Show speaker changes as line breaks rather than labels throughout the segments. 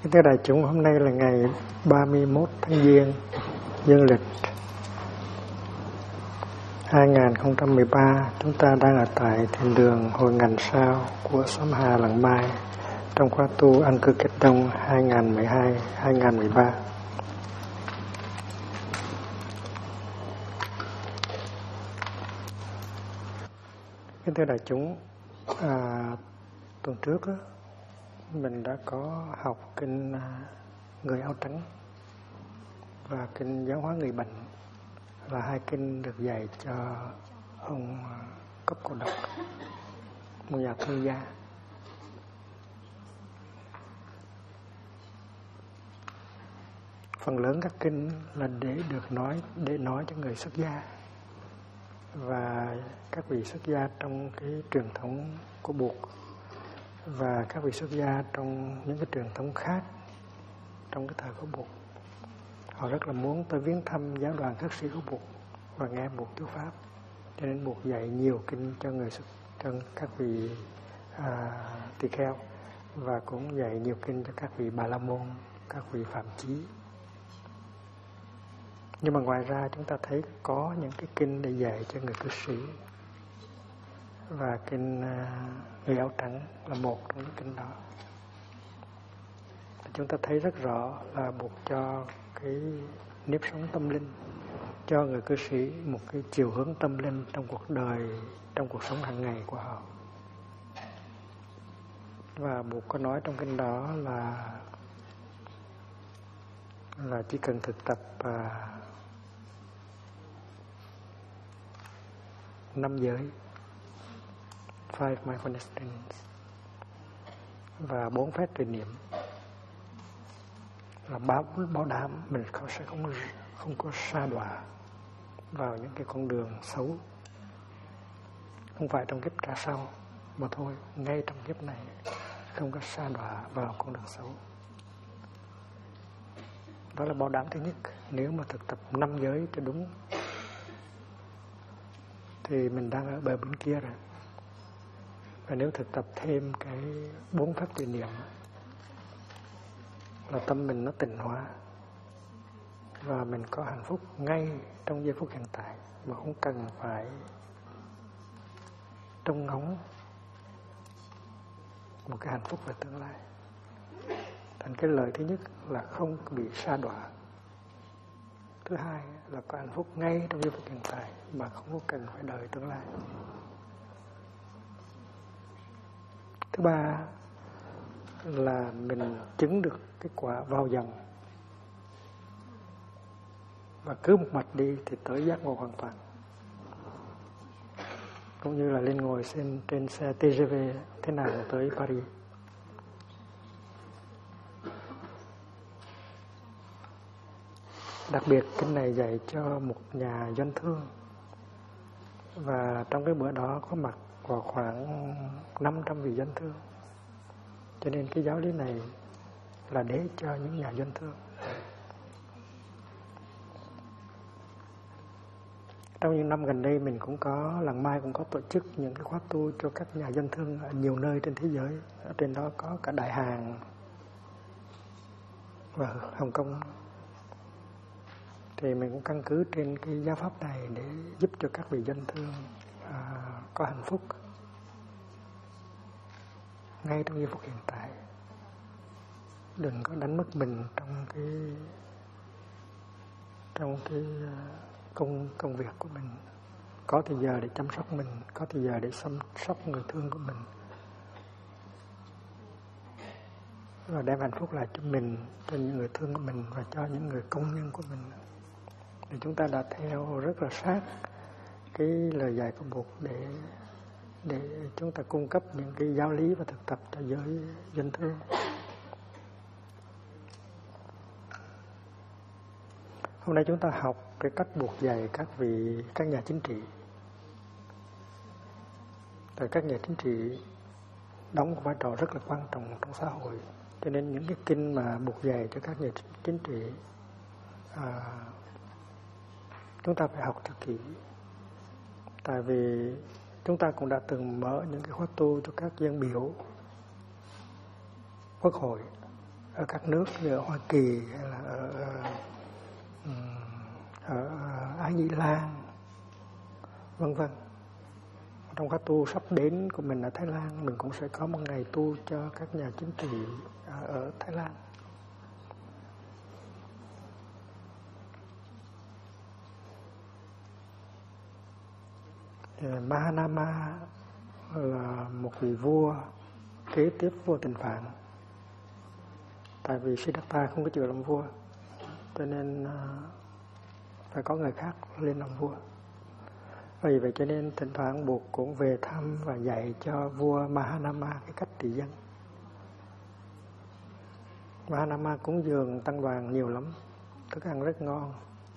Kính thưa đại chúng, hôm nay là ngày 31 tháng Giêng dương lịch 2013. Chúng ta đang ở tại thiền đường Hội Ngàn Sao của xóm Hà Làng Mai trong khóa tu An Cư Kết Đông 2012-2013. Kính thưa đại chúng, tuần trước mình đã có học kinh Người Áo Trắng và kinh Giáo hóa người bệnh, là hai kinh được dạy cho ông Cấp Cô Độc, một nhà thương gia. Phần lớn các kinh là để nói cho người xuất gia và các vị xuất gia trong cái truyền thống của Bụt và các vị xuất gia trong những cái truyền thống khác trong cái thời của Bụt. Họ rất là muốn tới viếng thăm giáo đoàn khất sĩ của Bụt và nghe Bụt thuyết pháp, cho nên Bụt dạy nhiều kinh cho các vị tỳ kheo, và cũng dạy nhiều kinh cho các vị Bà La Môn, các vị Phạm Chí. Nhưng mà ngoài ra chúng ta thấy có những cái kinh để dạy cho người cư sĩ, và kinh Người Áo Trắng là một trong những kinh đó. Chúng ta thấy rất rõ là Bụt cho cái nếp sống tâm linh, cho người cư sĩ một cái chiều hướng tâm linh trong cuộc đời, trong cuộc sống hàng ngày của họ. Và Bụt có nói trong kinh đó là chỉ cần thực tập 5 giới, 5 mindfulness trainings, và 4 phép trì niệm, là bảo đảm mình sẽ không có sa đọa vào những cái con đường xấu, không phải trong kiếp trả sau mà thôi, ngay trong kiếp này không có sa đọa vào con đường xấu. Đó là bảo đảm thứ nhất. Nếu mà thực tập 5 giới cho đúng thì mình đang ở bờ bên kia rồi. Và nếu thực tập thêm cái 4 pháp trì niệm là tâm mình nó tịnh hóa và mình có hạnh phúc ngay trong giây phút hiện tại, mà không cần phải trông ngóng một cái hạnh phúc về tương lai. Thành cái lợi thứ nhất là không bị sa đọa. Thứ hai là có hạnh phúc ngay trong giây phút hiện tại mà không có cần phải đợi tương lai. Thứ ba là mình chứng được cái quả vào dòng, và cứ một mạch đi thì tới giác ngộ hoàn toàn. Cũng như là lên ngồi trên xe TGV thế nào tới Paris. Đặc biệt kinh này dạy cho một nhà doanh thương, và trong cái bữa đó có mặt vào khoảng 500 vị doanh thương. Cho nên cái giáo lý này là để cho những nhà doanh thương. Trong những năm gần đây mình cũng có, Làng Mai cũng có tổ chức những cái khóa tu cho các nhà doanh thương ở nhiều nơi trên thế giới. Ở trên đó có cả Đại Hàn và Hồng Kông. Thì mình cũng căn cứ trên cái giáo pháp này để giúp cho các vị doanh thương có hạnh phúc ngay trong giây phút hiện tại. Đừng có đánh mất mình trong cái công việc của mình. Có thời giờ để chăm sóc mình, có thời giờ để chăm sóc người thương của mình, và đem hạnh phúc lại cho mình, cho những người thương của mình và cho những người công nhân của mình. Thì chúng ta đã theo rất là sát cái lời dạy của Bụt để chúng ta cung cấp những cái giáo lý và thực tập cho giới doanh thương. Hôm nay chúng ta học cái cách Bụt dạy các nhà chính trị. Rồi các nhà chính trị đóng một vai trò rất là quan trọng trong xã hội. Cho nên những cái kinh mà Bụt dạy cho các nhà chính trị chúng ta phải học thật kỹ. Tại vì chúng ta cũng đã từng mở những cái khóa tu cho các dân biểu Quốc hội ở các nước như ở Hoa Kỳ hay là ở Ái Nhĩ Lan, vân vân. Trong khóa tu sắp đến của mình ở Thái Lan, mình cũng sẽ có một ngày tu cho các nhà chính trị ở Thái Lan. Mahanama là một vị vua kế tiếp vua Tịnh Phạn. Tại vì Siddhartha không có chịu làm vua, cho nên phải có người khác lên làm vua. Vì vậy cho nên thỉnh thoảng Bụt cũng về thăm và dạy cho vua Mahanama cái cách trị dân. Mahanama cúng dường tăng đoàn nhiều lắm, thức ăn rất ngon.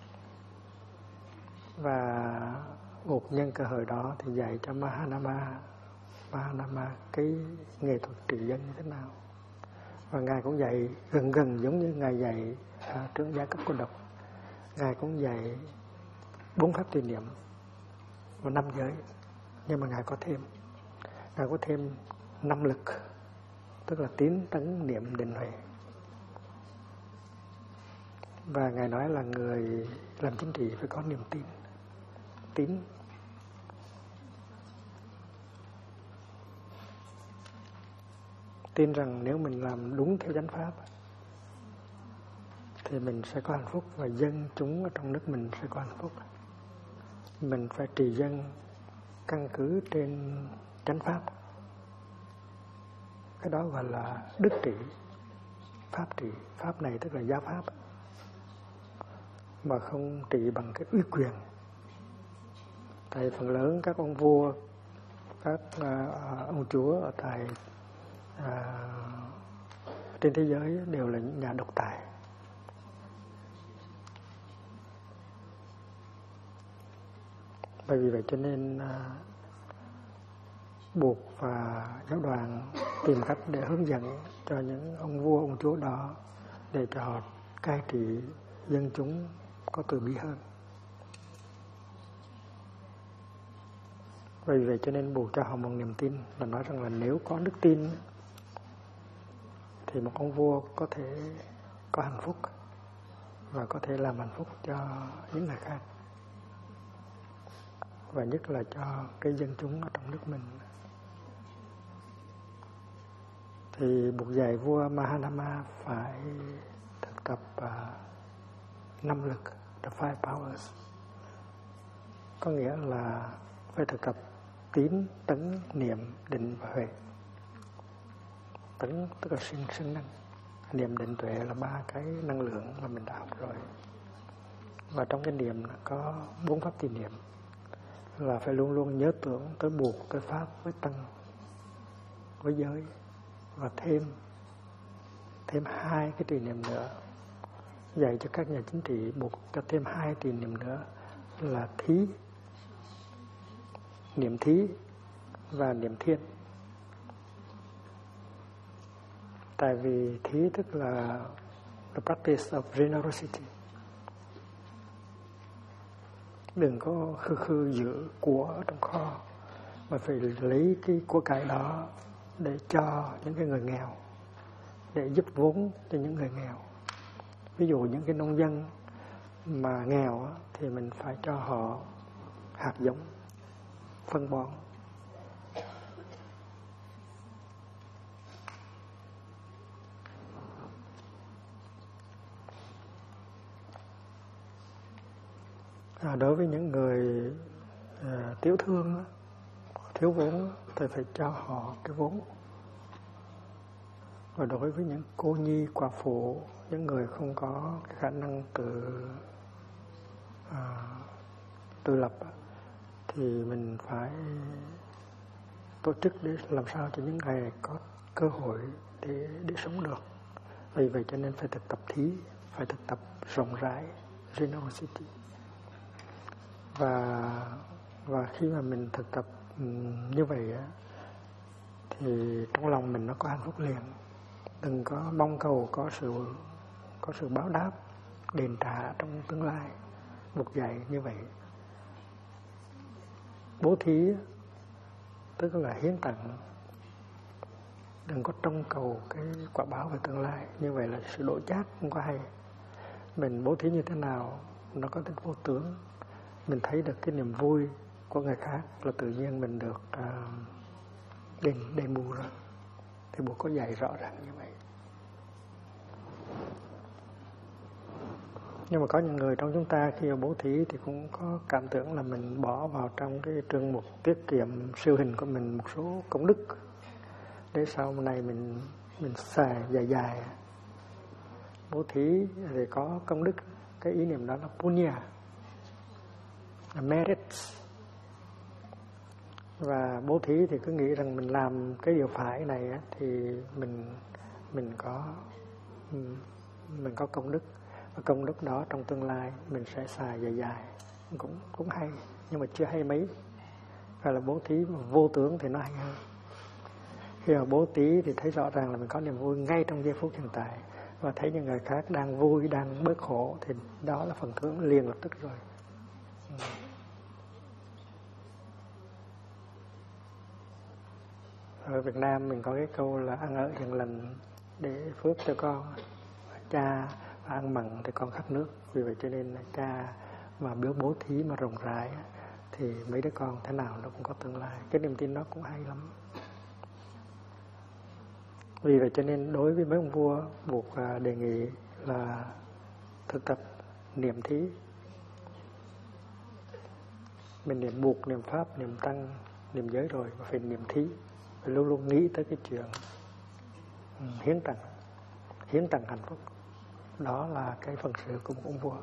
Và Bụt nhân cơ hội đó thì dạy cho Mahanama cái nghệ thuật trị dân như thế nào. Và Ngài cũng dạy gần giống như Ngài dạy trưởng Gia Cấp Cô Độc. Ngài cũng dạy 4 pháp trì niệm và 5 giới. Nhưng mà Ngài có thêm 5 lực, tức là tín, tấn, niệm, định, huệ. Và Ngài nói là người làm chính trị phải có niềm tin. Tin rằng nếu mình làm đúng theo chánh pháp thì mình sẽ có hạnh phúc, và dân chúng ở trong nước mình sẽ có hạnh phúc. Mình phải trì dân căn cứ trên chánh pháp. Cái đó gọi là đức trị, pháp trị. Pháp này tức là giáo pháp, mà không trị bằng cái uy quyền. Tại phần lớn các ông vua, các ông chúa ở tại trên thế giới đều là những nhà độc tài. Bởi vì vậy cho nên Bụt và giáo đoàn tìm cách để hướng dẫn cho những ông vua, ông chúa đó để cho họ cai trị dân chúng có từ bi hơn. Vì vậy cho nên Bụt cho họ một niềm tin, là nói rằng là nếu có đức tin thì một ông vua có thể có hạnh phúc và có thể làm hạnh phúc cho những người khác, và nhất là cho cái dân chúng ở trong nước mình. Thì Bụt dạy vua Mahanama phải thực tập 5 lực, the 5 powers. Có nghĩa là phải thực tập tín, tấn, niệm, định và huệ. Tấn tức là sinh năng, niệm, định, tuệ là 3 cái năng lượng mà mình đã học rồi. Và trong cái niệm có 4 pháp trì niệm, là phải luôn luôn nhớ tưởng tới Bụt, tới Pháp, với Tăng, với giới. Và thêm 2 cái trì niệm nữa. Dạy cho các nhà chính trị, Bụt cho thêm 2 trì niệm nữa là thí, niệm thí và niệm thiên. Tại vì thí tức là the practice of generosity. Đừng có khư giữ của ở trong kho, mà phải lấy cái của cải đó để cho những cái người nghèo, để giúp vốn cho những người nghèo. Ví dụ những cái nông dân mà nghèo thì mình phải cho họ hạt giống, phân bón. Đối với những người tiểu thương, thiếu vốn thì phải cho họ cái vốn. Và đối với những cô nhi, quả phụ, những người không có cái khả năng tự lập, thì mình phải tổ chức để làm sao cho những người có cơ hội để sống được. Vì vậy cho nên phải thực tập thí, phải thực tập rộng rãi, generosity. Và khi mà mình thực tập như vậy thì trong lòng mình nó có hạnh phúc liền. Đừng có mong cầu có sự báo đáp, đền trả trong tương lai. Bụt dạy như vậy. Bố thí tức là hiến tặng đừng có trông cầu cái quả báo về tương lai. Như vậy là sự đổi chác không có hay. Mình bố thí như thế nào nó có tính vô tướng. Mình thấy được cái niềm vui của người khác là tự nhiên mình được đền bù rồi. Thì Bụt có dạy rõ ràng như vậy. Nhưng mà có những người trong chúng ta khi mà bố thí thì cũng có cảm tưởng là mình bỏ vào trong cái chương mục tiết kiệm siêu hình của mình một số công đức để sau này mình xài dài dài. Bố thí thì có công đức, cái ý niệm đó là punya, là merits. Và bố thí thì cứ nghĩ rằng mình làm cái điều phải này thì mình có công đức, và công đức đó trong tương lai mình sẽ xài dài dài, cũng hay, nhưng mà chưa hay mấy. Gọi là bố thí mà vô tướng thì nó hay hơn. Khi mà bố thí thì thấy rõ ràng là mình có niềm vui ngay trong giây phút hiện tại, và thấy những người khác đang vui, đang bớt khổ, thì đó là phần thưởng liền lập tức rồi. Ở Việt Nam mình có cái câu là ăn ở hiền lành để phước cho con. Cha ăn mặn thì con khát nước. Vì vậy cho nên là cha mà bố thí mà rộng rãi thì mấy đứa con thế nào nó cũng có tương lai. Cái niềm tin đó cũng hay lắm. Vì vậy cho nên đối với mấy ông vua, Bụt đề nghị là thực tập niệm thí. Mình niệm Bụt, niệm Pháp, niệm Tăng, niệm giới rồi, phải niệm thí. Phải luôn luôn nghĩ tới cái chuyện hiến tặng hạnh phúc. Đó là cái phần sự của một ông vua.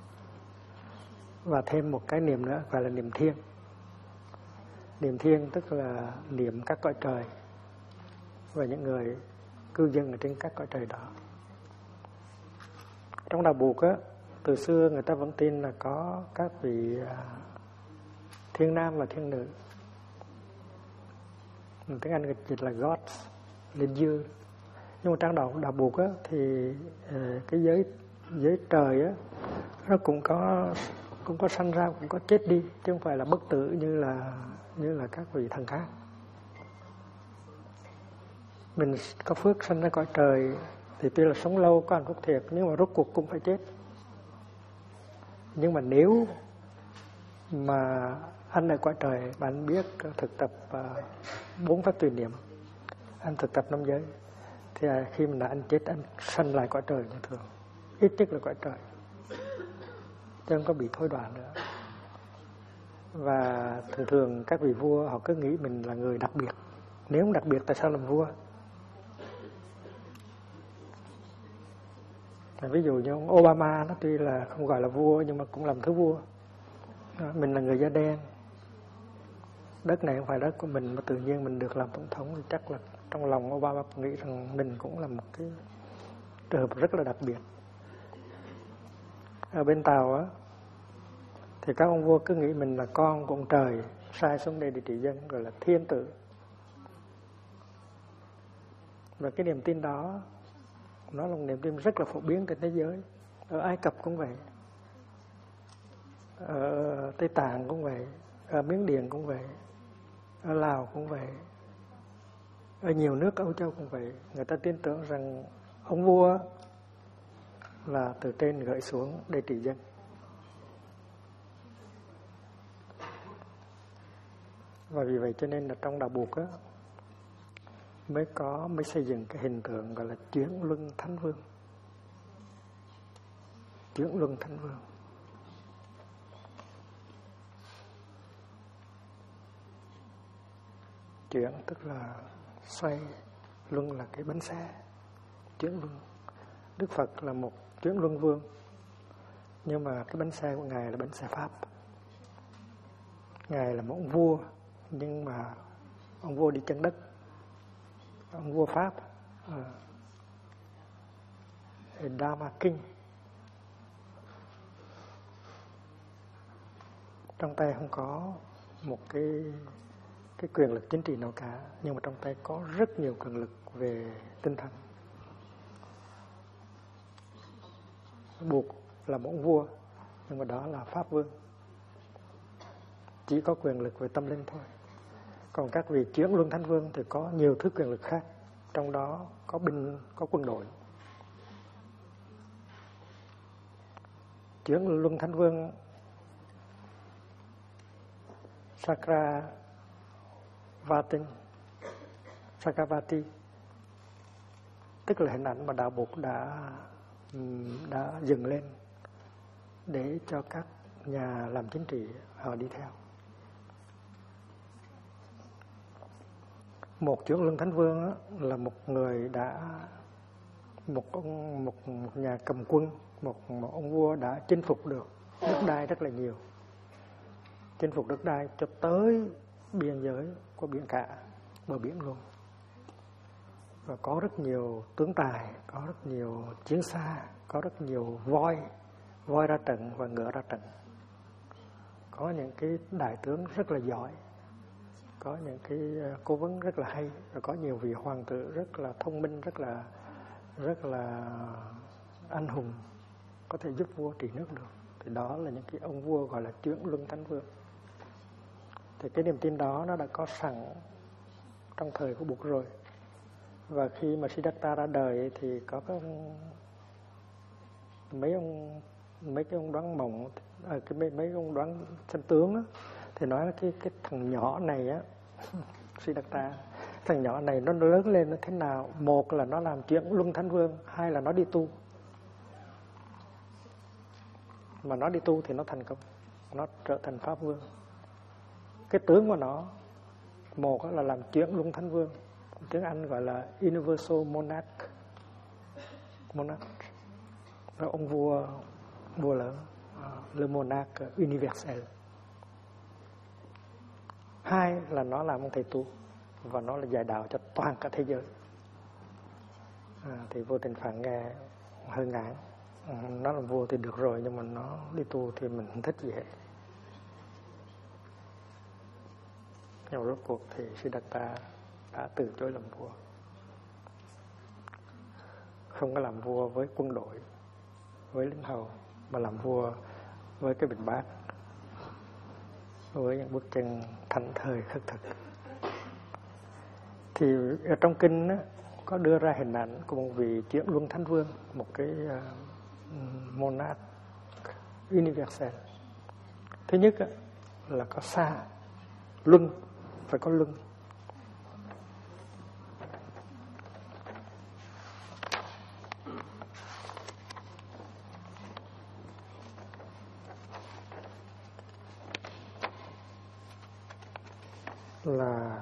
Và thêm một cái niệm nữa gọi là niệm thiêng. Niệm thiêng tức là niệm các cõi trời và những người cư dân ở trên các cõi trời đó. Trong đạo Bụt từ xưa người ta vẫn tin là có các vị thiên nam và thiên nữ. Tiếng Anh dịch là gods, linh dương. Nhưng mà trong đạo Bụt thì cái giới trời nó cũng có sanh ra, cũng có chết đi, chứ không phải là bất tử như là các vị thần khác. Mình có phước sanh ra cõi trời thì tuy là sống lâu, có hạnh phúc thiệt, nhưng mà rốt cuộc cũng phải chết. Nhưng mà nếu mà anh ở cõi trời, bạn biết thực tập 4 pháp tùy niệm, anh thực tập 5 giới, thì khi mà anh chết, anh sanh lại cõi trời như thường, ít nhất là cõi trời, chứ không có bị thối đoạn nữa. Và thường các vị vua họ cứ nghĩ mình là người đặc biệt. Nếu không đặc biệt tại sao làm vua? Ví dụ như ông Obama, nó tuy là không gọi là vua nhưng mà cũng làm thứ vua. Mình là người da đen, đất này không phải đất của mình, mà tự nhiên mình được làm tổng thống, thì chắc là trong lòng Obama nghĩ rằng mình cũng là một cái trường hợp rất là đặc biệt. Ở bên Tàu thì các ông vua cứ nghĩ mình là con của ông trời sai xuống đây để trị dân, gọi là thiên tử. Và cái niềm tin đó nó là một niềm tin rất là phổ biến trên thế giới. Ở Ai Cập cũng vậy, ở Tây Tạng cũng vậy, ở Miến Điện cũng vậy, ở Lào cũng vậy, ở nhiều nước Âu Châu cũng vậy. Người ta tin tưởng rằng ông vua là từ trên gửi xuống để trị dân. Và vì vậy cho nên là trong đạo Bụt mới xây dựng cái hình tượng gọi là chuyển luân thánh vương. Chuyển luân thánh vương. Chuyển tức là xoay, luân là cái bánh xe, chuyển luân. Đức Phật là một chuyển luân vương, nhưng mà cái bánh xe của Ngài là bánh xe Pháp. Ngài là một ông vua, nhưng mà ông vua đi chân đất, ông vua Pháp, Dharma King. Trong tay không có một cái quyền lực chính trị nào cả, nhưng mà trong tay có rất nhiều quyền lực về tinh thần. Bụt là một vua, nhưng mà đó là Pháp Vương, chỉ có quyền lực về tâm linh thôi. Còn các vị chuyển luân thánh vương thì có nhiều thứ quyền lực khác trong đó có binh, có quân đội. Chuyển Luân Thánh Vương Sakravati, tức là hình ảnh mà đạo Bụt đã dựng lên để cho các nhà làm chính trị họ đi theo. Một Chuyển Luân Thánh Vương là một người một nhà cầm quân, một ông vua đã chinh phục được đất đai rất là nhiều, chinh phục đất đai cho tới biên giới của biển cả, bờ biển luôn, và có rất nhiều tướng tài, có rất nhiều chiến xa, có rất nhiều voi ra trận và ngựa ra trận, có những cái đại tướng rất là giỏi, có những cái cố vấn rất là hay, và có nhiều vị hoàng tử rất là thông minh, rất là anh hùng, có thể giúp vua trị nước được. Thì đó là những cái ông vua gọi là Chuyển Luân Thánh Vương. Thì cái niềm tin đó nó đã có sẵn trong thời của Bụt rồi. Và khi mà Siddhartha ra đời thì có mấy cái ông đoán mộng, mấy ông đoán xem tướng á, thì nói là cái thằng nhỏ này á, Siddhartha, thằng nhỏ này nó lớn lên nó thế nào? Một là nó làm Chuyển Luân Thánh Vương, hai là nó đi tu. Mà nó đi tu thì nó thành công, nó trở thành Pháp Vương. Cái tướng của nó, một là làm Chuyển Luân Thánh Vương, tiếng Anh gọi là Universal Monarch, là ông vua lớn, le monarque universel. Hai là nó làm ông thầy tu, và nó là dạy đạo cho toàn cả thế giới. Thì Vô Tình Phạn nghe hơi ngán, nó làm vua thì được rồi, nhưng mà nó đi tu thì mình không thích gì hết. Nhưng rốt cuộc thì Siddhartha đã từ chối làm vua, không có làm vua với quân đội, với lính hầu, mà làm vua với cái bình bát, với những bước chân thảnh thơi khất thực. Thì ở trong kinh á, có đưa ra hình ảnh của một vị Chuyển Luân Thánh Vương, một cái monarch universal. Thứ nhất á, là có xa, luân, phải có luân. Là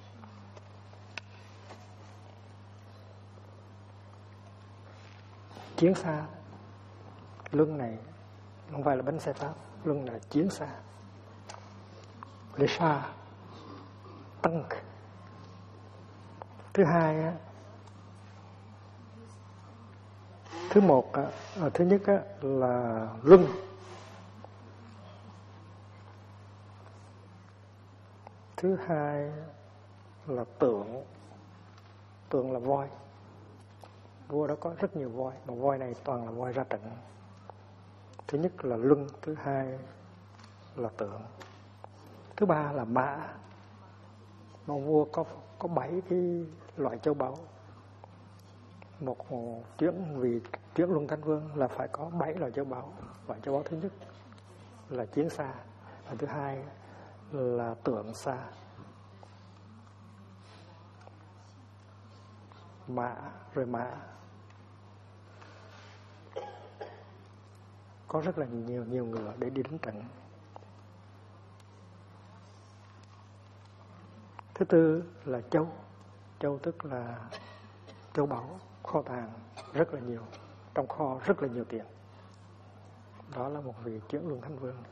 chiến xa. Luân này không phải là bánh xe Pháp, luân là chiến xa. Le char, tank. Thứ hai á, thứ nhất á, là luân. Thứ hai là tượng. Tượng là voi. Vua đó có rất nhiều voi, mà voi này toàn là voi ra trận. Thứ nhất là luân, thứ hai là tượng, thứ ba là mã. Mà vua có 7 cái loại châu báu. Một Chuyển Luân Thánh Vương là phải có 7 loại châu báu. Loại châu báu thứ nhất là chiến xa, và thứ hai là tượng xa, mã, rồi mã. Có rất là nhiều ngựa để đi đánh trận. Thứ tư là châu. Châu tức là châu báu, kho tàng rất là nhiều, trong kho rất là nhiều tiền. Đó là một vị Chuyển Luân Thánh Vương.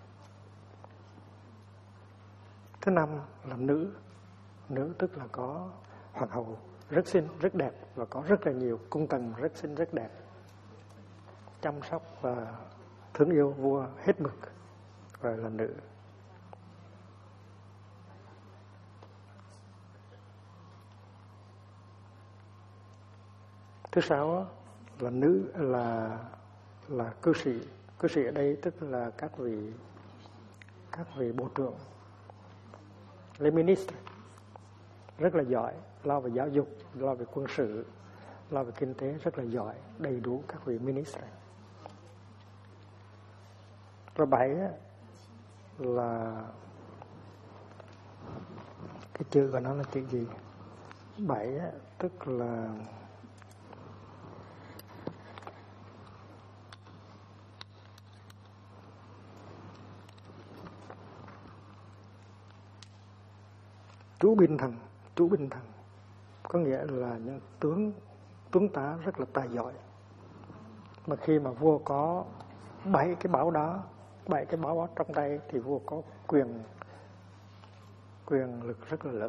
Thứ năm là nữ. Nữ tức là có hoàng hậu rất xinh, rất đẹp, và có rất là nhiều cung tần rất xinh, rất đẹp, chăm sóc và thương yêu vua hết mực, gọi là nữ. Thứ sáu là nữ, là cư sĩ. Cư sĩ ở đây tức là các vị bộ trưởng, les ministres, rất là giỏi, lo về giáo dục, lo về quân sự, lo về kinh tế rất là giỏi, đầy đủ các vị minister. Và 7 là cái chữ của nó là chữ gì? 7 tức là chủ binh thần, có nghĩa là những tướng tá rất là tài giỏi. Mà khi mà vua có 7 cái báo đó trong tay thì vua có quyền lực rất là lớn.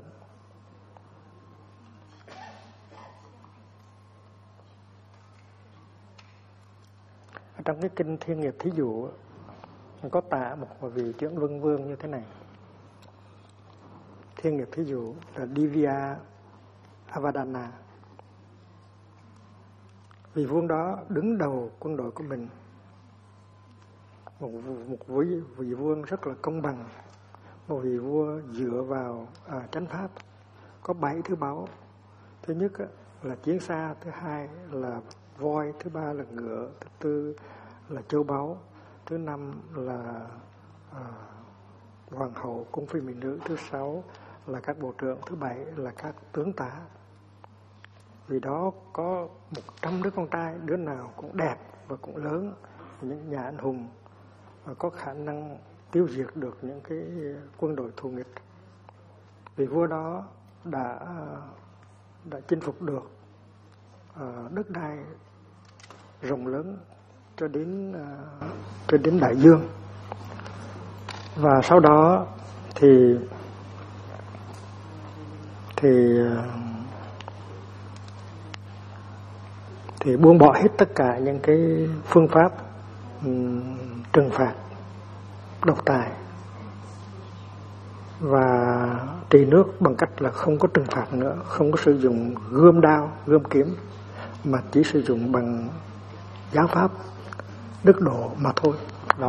Ở trong cái kinh Thiên Nghiệp Thí Dụ có tả một vị trưởng luân vương như thế này. Thiên Nghiệp Thí Dụ là Divya Avadana. Vị vua đó đứng đầu quân đội của mình, một vị vua rất là công bằng, một vị vua dựa vào chánh pháp, có 7 thứ báu. Thứ nhất là chiến xa, thứ hai là voi, thứ ba là ngựa, thứ tư là châu báu, thứ năm là hoàng hậu, cung phi mỹ nữ, thứ 6 là các bộ trưởng, thứ 7 là các tướng tá. Vì đó có 100 đứa con trai, đứa nào cũng đẹp và cũng lớn, những nhà anh hùng và có khả năng tiêu diệt được những cái quân đội thù nghịch. Vì vua đó đã chinh phục được đất đai rộng lớn cho đến đại dương. Và sau đó thì buông bỏ hết tất cả những cái phương pháp trừng phạt, độc tài và trị nước bằng cách là không có trừng phạt nữa, không có sử dụng gươm đao, gươm kiếm, mà chỉ sử dụng bằng giáo pháp đức độ mà thôi.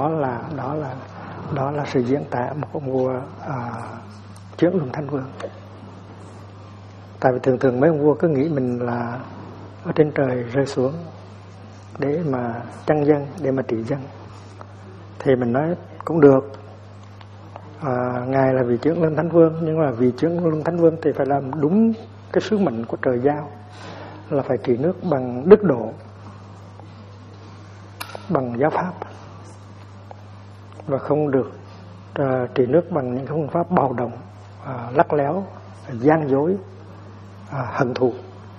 Đó là sự diễn tả một ông vua Chưởng Luân Thánh Vương. Tại vì thường mấy ông vua cứ nghĩ mình là ở trên trời rơi xuống để mà chăn dân, để mà trị dân. Thì mình nói cũng được, Ngài là vị Chưởng Luân Thánh Vương, nhưng mà vị Chưởng Luân Thánh Vương thì phải làm đúng cái sứ mệnh của trời giao, là phải trị nước bằng đức độ, bằng giáo pháp, và không được trị nước bằng những phương pháp bạo động, lắc léo, gian dối, hận thù.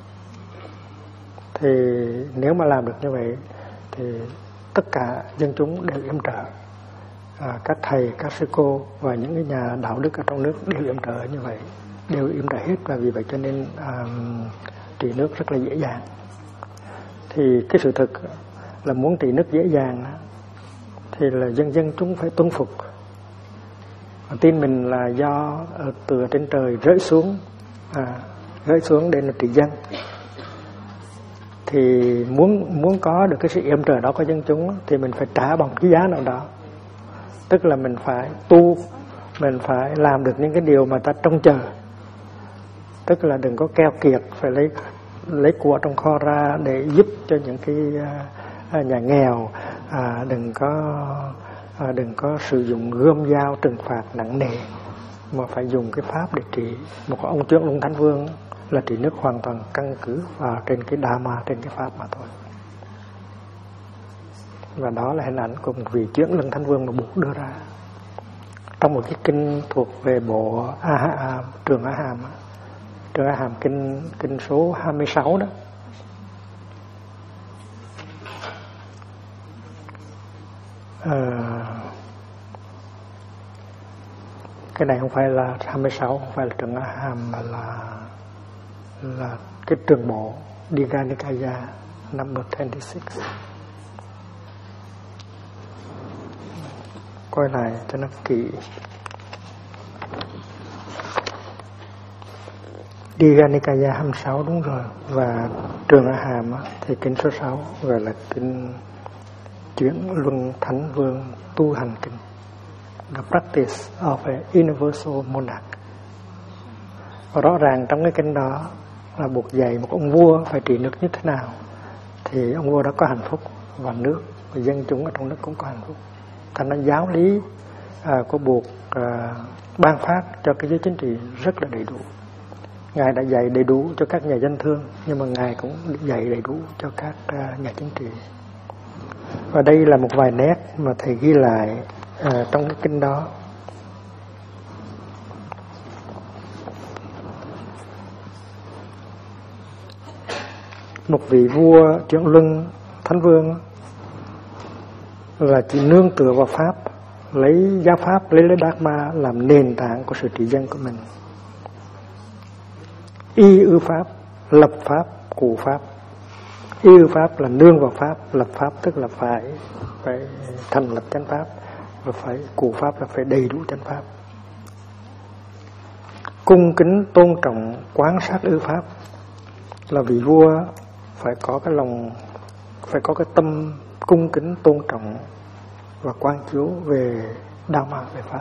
Thì nếu mà làm được như vậy thì tất cả dân chúng đều yểm trợ, các thầy, các sư cô và những cái nhà đạo đức ở trong nước đều yểm trợ như vậy, đều yểm trợ hết. Và vì vậy cho nên trị nước rất là dễ dàng. Thì cái sự thực là muốn trị nước dễ dàng thì là dân chúng phải tuân phục, tin mình là do từ trên trời rơi xuống để là trị dân. Thì muốn có được cái sự yểm trợ đó của dân chúng thì mình phải trả bằng cái giá nào đó. Tức là mình phải tu, mình phải làm được những cái điều mà ta trông chờ. Tức là đừng có keo kiệt, phải lấy của trong kho ra để giúp cho những cái nhà nghèo, đừng có sử dụng gươm dao trừng phạt nặng nề, mà phải dùng cái pháp để trị. Một ông Chưởng Luân Thánh Vương là trị nước hoàn toàn căn cứ vào trên cái Dharma, trên cái pháp mà thôi. Và đó là hình ảnh của một vị Chưởng Luân Thánh Vương mà Bụt đưa ra trong một cái kinh thuộc về bộ Trường A Hàm. Trường A Hàm kinh số 26 đó. Cái này không phải là 26, không phải là Trường A Hàm, mà là cái trường bộ Digha Nikaya number 26. Coi lại cho nó kỹ. Digha Nikaya 26 đúng rồi. Và Trường A Hàm thì kinh số 6 gọi là kinh Chưởng Luân Thánh Vương tu hành kinh, the practice of an universal monarch. Và rõ ràng trong cái kinh đó là buộc dạy một ông vua phải trị nước như thế nào thì ông vua đó có hạnh phúc, và nước và dân chúng ở trong nước cũng có hạnh phúc. Thành ra giáo lý của buộc ban phát cho cái giới chính trị rất là đầy đủ. Ngài đã dạy đầy đủ cho các nhà dân thương, nhưng mà Ngài cũng dạy đầy đủ cho các nhà chính trị. Và đây là một vài nét mà thầy ghi lại trong cái kinh đó. Một vị vua Chuyển Luân Thánh Vương là chỉ nương tựa vào Pháp, lấy giáo Pháp, lấy Dharma làm nền tảng của sự trị dân của mình. Y ư Pháp, lập Pháp, cụ Pháp. Y ư Pháp là nương vào Pháp, lập Pháp tức là phải thành lập chánh Pháp, và phải cụ Pháp là phải đầy đủ chánh Pháp. Cung kính tôn trọng quán sát ư Pháp là vị vua phải có cái lòng, phải có cái tâm cung kính tôn trọng và quan chiếu về Dharma, về Pháp.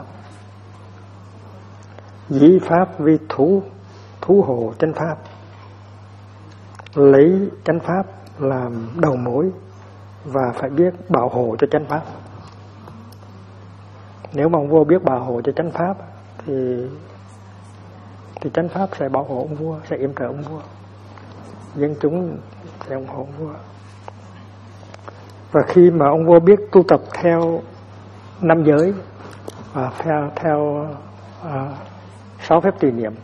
Dĩ Pháp vi thú hộ chánh Pháp, lấy chánh Pháp làm đầu mối và phải biết bảo hộ cho chánh Pháp. Nếu mà ông vua biết bảo hộ cho chánh Pháp thì chánh Pháp sẽ bảo hộ ông vua, sẽ yểm trợ ông vua, dân chúng sẽ ủng hộ ông vua. Và khi mà ông vua biết tu tập theo 5 giới và theo 6 phép trì niệm,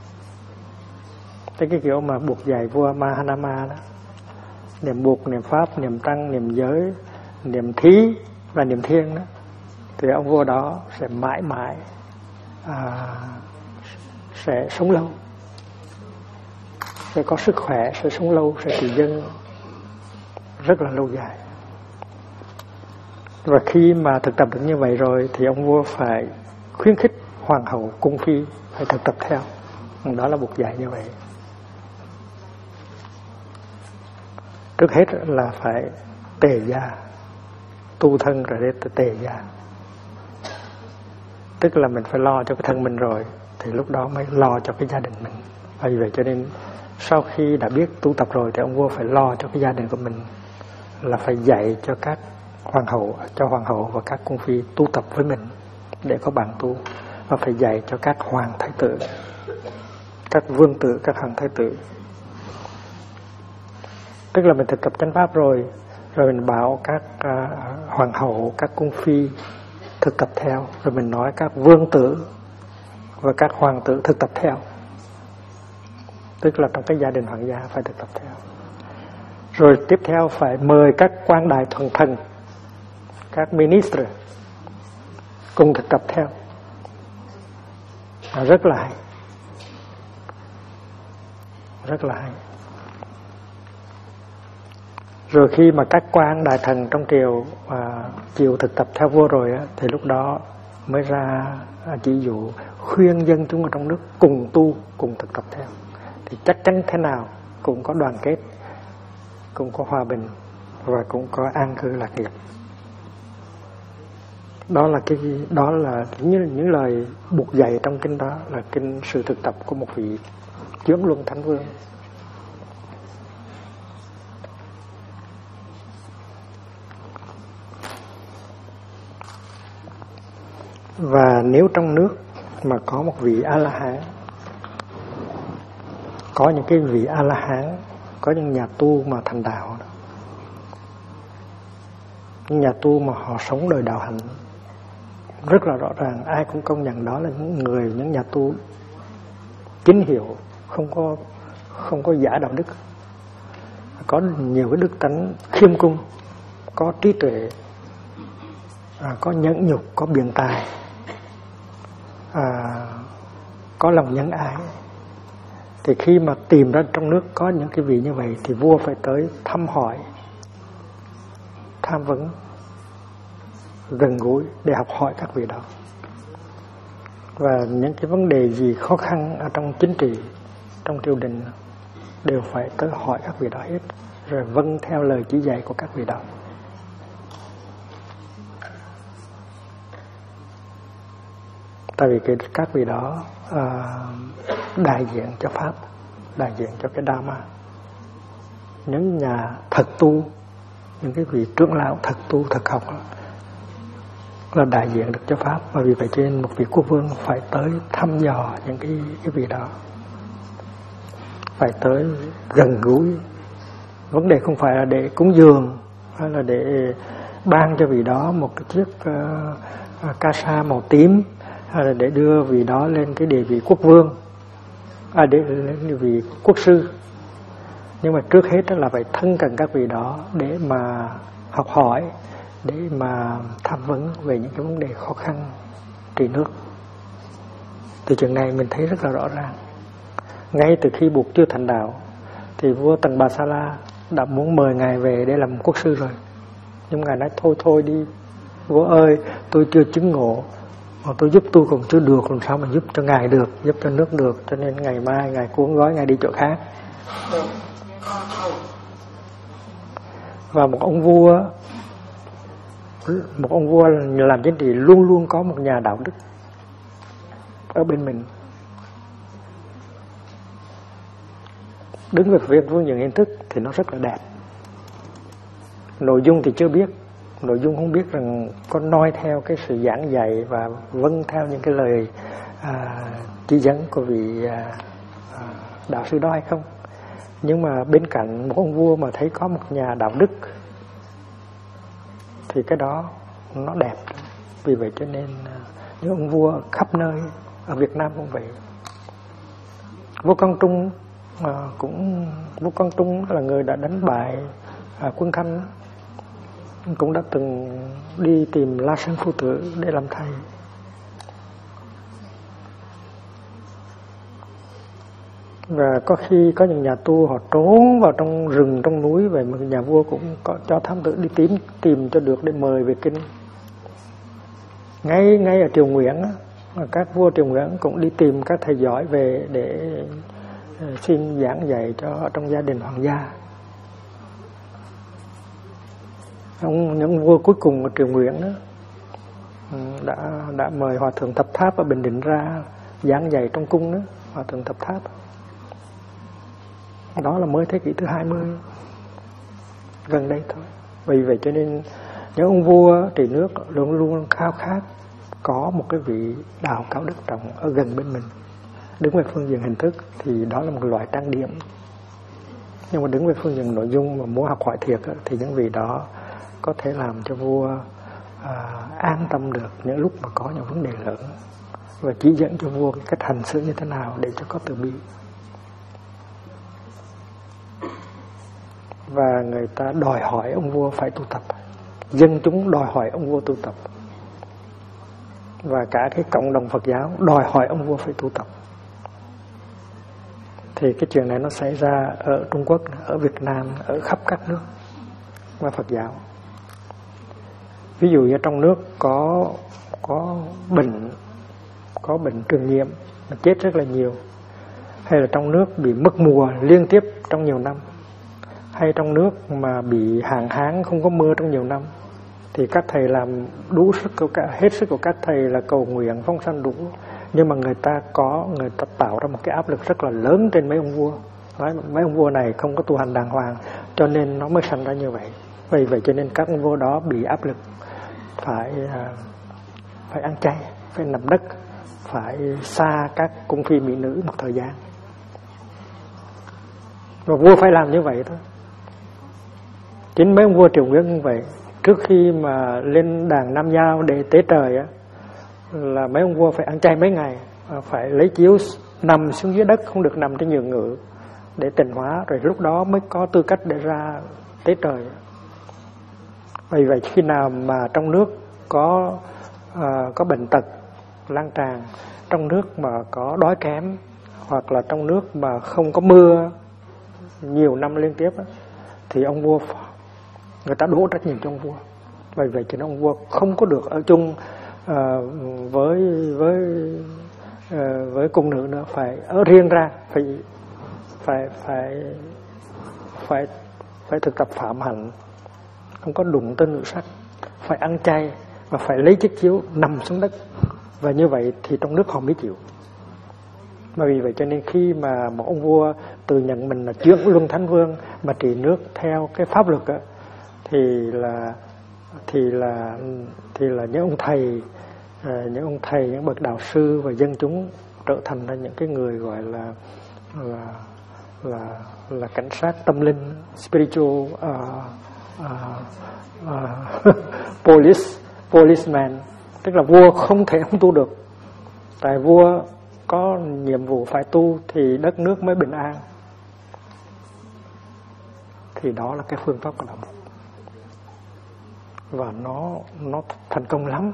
cái kiểu mà buộc dạy vua Mahanama đó, niệm buộc, niệm Pháp, niệm Tăng, niệm giới, niệm thí và niệm thiên đó, thì ông vua đó sẽ mãi mãi sẽ sống lâu, sẽ có sức khỏe, sẽ sống lâu, sẽ trị dân rất là lâu dài. Và khi mà thực tập được như vậy rồi thì ông vua phải khuyến khích hoàng hậu cung phi phải thực tập theo. Đó là buộc dạy như vậy. Trước hết là phải tề gia, tu thân rồi đến tề gia. Tức là mình phải lo cho cái thân mình rồi thì lúc đó mới lo cho cái gia đình mình. Vì vậy cho nên sau khi đã biết tu tập rồi thì ông vua phải lo cho cái gia đình của mình, là phải dạy cho các hoàng hậu và các cung phi tu tập với mình để có bằng tu, và phải dạy cho các hoàng thái tử, các vương tử, các hoàng thái tử. Tức là mình thực tập chánh Pháp rồi mình bảo các hoàng hậu, các cung phi thực tập theo, rồi mình nói các vương tử và các hoàng tử thực tập theo. Tức là trong cái gia đình hoàng gia phải thực tập theo. Rồi tiếp theo phải mời các quan đại thần thần, các minister cùng thực tập theo. Rất là hay. Rất là hay. Rồi khi mà các quan đại thần trong triều chịu thực tập theo vua rồi thì lúc đó mới ra chỉ dụ khuyên dân chúng ở trong nước cùng tu, cùng thực tập theo. Thì chắc chắn thế nào cũng có đoàn kết, cũng có hòa bình và cũng có an cư lạc nghiệp. Đó là những lời buộc dạy trong kinh đó, là kinh sự thực tập của một vị Chuyển Luân Thánh Vương. Và nếu trong nước mà có một vị A-la-hán, có những cái vị A-la-hán, có những nhà tu mà thành đạo đó, những nhà tu mà họ sống đời đạo hạnh rất là rõ ràng, ai cũng công nhận đó là những nhà tu chính hiệu, không có giả đạo đức, có nhiều cái đức tánh khiêm cung, có trí tuệ, có nhẫn nhục, có biện tài, có lòng nhân ái. Thì khi mà tìm ra trong nước có những cái vị như vậy thì vua phải tới thăm hỏi, tham vấn, gần gũi để học hỏi các vị đó. Và những cái vấn đề gì khó khăn ở trong chính trị, trong triều đình đều phải tới hỏi các vị đó hết, rồi vâng theo lời chỉ dạy của các vị đó. tại vì các vị đó đại diện cho pháp, đại diện cho cái Dharma. Những nhà thật tu, những cái vị trưởng lão thật tu thật học là đại diện được cho pháp, và vì vậy cho nên một vị quốc vương phải tới thăm dò những cái vị đó, phải tới gần gũi. Vấn đề không phải là để cúng dường hay là để ban cho vị đó một cái chiếc ca sa màu tím, hay là để đưa vị đó lên cái địa vị quốc vương, để lên địa vị quốc sư. Nhưng mà trước hết là phải thân cận các vị đó để mà học hỏi, để mà tham vấn về những cái vấn đề khó khăn trị nước. Từ chuyện này mình thấy rất là rõ ràng. Ngay từ khi Bụt chưa thành đạo thì vua Tần Bà Sa La đã muốn mời ngài về để làm quốc sư rồi, nhưng ngài nói thôi đi vua ơi, tôi chưa chứng ngộ, mà tôi giúp tôi còn chưa được, làm sao mà giúp cho ngài được, giúp cho nước được, cho nên ngày mai ngài cuốn gói ngài đi chỗ khác. Và một ông vua làm chính trị luôn luôn có một nhà đạo đức ở bên mình. Đứng về phía phương diện hình thức thì nó rất là đẹp, nội dung thì chưa biết, nội dung không biết rằng có noi theo cái sự giảng dạy và vâng theo những cái lời chỉ dẫn của vị đạo sư đó hay không. Nhưng mà bên cạnh một ông vua mà thấy có một nhà đạo đức thì cái đó nó đẹp. Vì vậy cho nên những ông vua khắp nơi, ở Việt Nam cũng vậy. Vua Quang Trung vua Quang Trung là người đã đánh bại quân Thanh, cũng đã từng đi tìm La Sơn Phu Tử để làm thầy. Và có khi có những nhà tu họ trốn vào trong rừng, trong núi, vậy mà nhà vua cũng có cho thám tử đi tìm cho được để mời về kinh. Ngay ở Triều Nguyễn, các vua Triều Nguyễn cũng đi tìm các thầy giỏi về để xin giảng dạy cho trong gia đình hoàng gia. Những vua cuối cùng ở Triều Nguyễn đó đã mời Hòa Thượng Thập Tháp ở Bình Định ra giảng dạy trong cung đó, Hòa Thượng Thập Tháp. Đó là mới thế kỷ thứ 20, gần đây thôi. Vì vậy cho nên những ông vua trị nước luôn luôn khao khát có một cái vị đạo cao đức trọng ở gần bên mình. Đứng về phương diện hình thức thì đó là một loại trang điểm, nhưng mà đứng về phương diện nội dung mà muốn học hỏi thiệt thì những vị đó có thể làm cho vua an tâm được những lúc mà có những vấn đề lớn, và chỉ dẫn cho vua cái cách hành xử như thế nào để cho có từ bi. Và người ta đòi hỏi ông vua phải tu tập, dân chúng đòi hỏi ông vua tu tập, và cả cái cộng đồng Phật giáo đòi hỏi ông vua phải tu tập. Thì cái chuyện này nó xảy ra ở Trung Quốc, ở Việt Nam, ở khắp các nước và Phật giáo. Ví dụ như trong nước có bệnh truyền nhiễm mà chết rất là nhiều, hay là trong nước bị mất mùa liên tiếp trong nhiều năm, hay trong nước mà bị hạn hán không có mưa trong nhiều năm, thì các thầy làm đủ sức hết sức của các thầy là cầu nguyện phóng sanh đủ, nhưng mà người ta tạo ra một cái áp lực rất là lớn trên mấy ông vua. Nói mấy ông vua này không có tu hành đàng hoàng, cho nên nó mới sanh ra như vậy. Vì vậy cho nên các ông vua đó bị áp lực phải ăn chay, phải nằm đất, phải xa các cung phi mỹ nữ một thời gian. Và vua phải làm như vậy thôi. Chính mấy ông vua Triều Nguyễn như vậy, trước khi mà lên đàn Nam Giao để tế trời á, là mấy ông vua phải ăn chay mấy ngày, phải lấy chiếu nằm xuống dưới đất, không được nằm trên giường ngự để tịnh hóa, rồi lúc đó mới có tư cách để ra tế trời. Vì vậy khi nào mà trong nước có bệnh tật lan tràn, trong nước mà có đói kém, hoặc là trong nước mà không có mưa nhiều năm liên tiếp á, thì ông vua người ta đổ trách nhiệm cho ông vua. Vì vậy cho nên ông vua không có được ở chung với cung nữ nữa, phải ở riêng ra, phải thực tập phạm hạnh, không có đụng tới nữ sắc, phải ăn chay và phải lấy chiếc chiếu nằm xuống đất Và như vậy thì trong nước họ mới chịu. Mà vì vậy cho nên khi mà một ông vua tự nhận mình là Chuyển Luân Thánh Vương mà trị nước theo cái pháp luật á, thì là những ông thầy, những bậc đạo sư và dân chúng trở thành ra những cái người gọi là cảnh sát tâm linh, spiritual policeman, tức là vua không thể không tu được. Tại vua có nhiệm vụ phải tu thì đất nước mới bình an. Thì đó là cái phương pháp của đạo Phật. Và nó thành công lắm.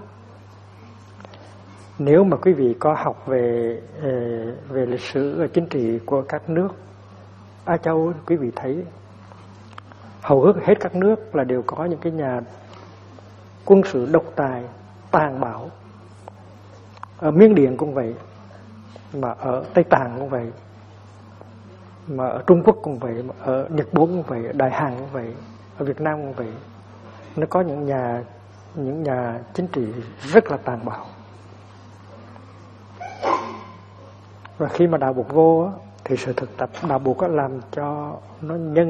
Nếu mà quý vị có học về lịch sử và chính trị của các nước Á Châu, quý vị thấy hầu hết các nước là đều có những cái nhà quân sự độc tài, tàn bạo. Ở Miến Điện cũng vậy, mà ở Tây Tạng cũng vậy, mà ở Trung Quốc cũng vậy, mà ở Nhật Bản cũng vậy, ở Đại Hàn cũng vậy, ở Việt Nam cũng vậy. Nó có những nhà chính trị rất là tàn bạo. Và khi mà đạo Bụt vô thì sự thực tập đạo Bụt làm cho nó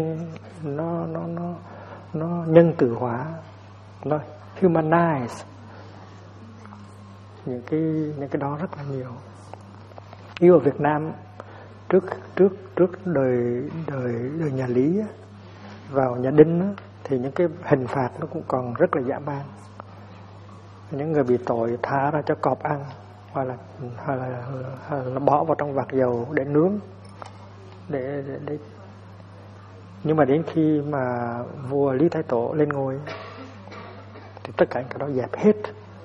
nhân từ hóa, nó humanize những cái đó rất là nhiều. Như ở Việt Nam trước đời nhà Lý vào nhà Đinh thì những cái hình phạt nó cũng còn rất là dã man. Những người bị tội thả ra cho cọp ăn, hoặc là bỏ vào trong vạc dầu để nướng, để nhưng mà đến khi mà vua Lý Thái Tổ lên ngôi thì tất cả cái đó dẹp hết.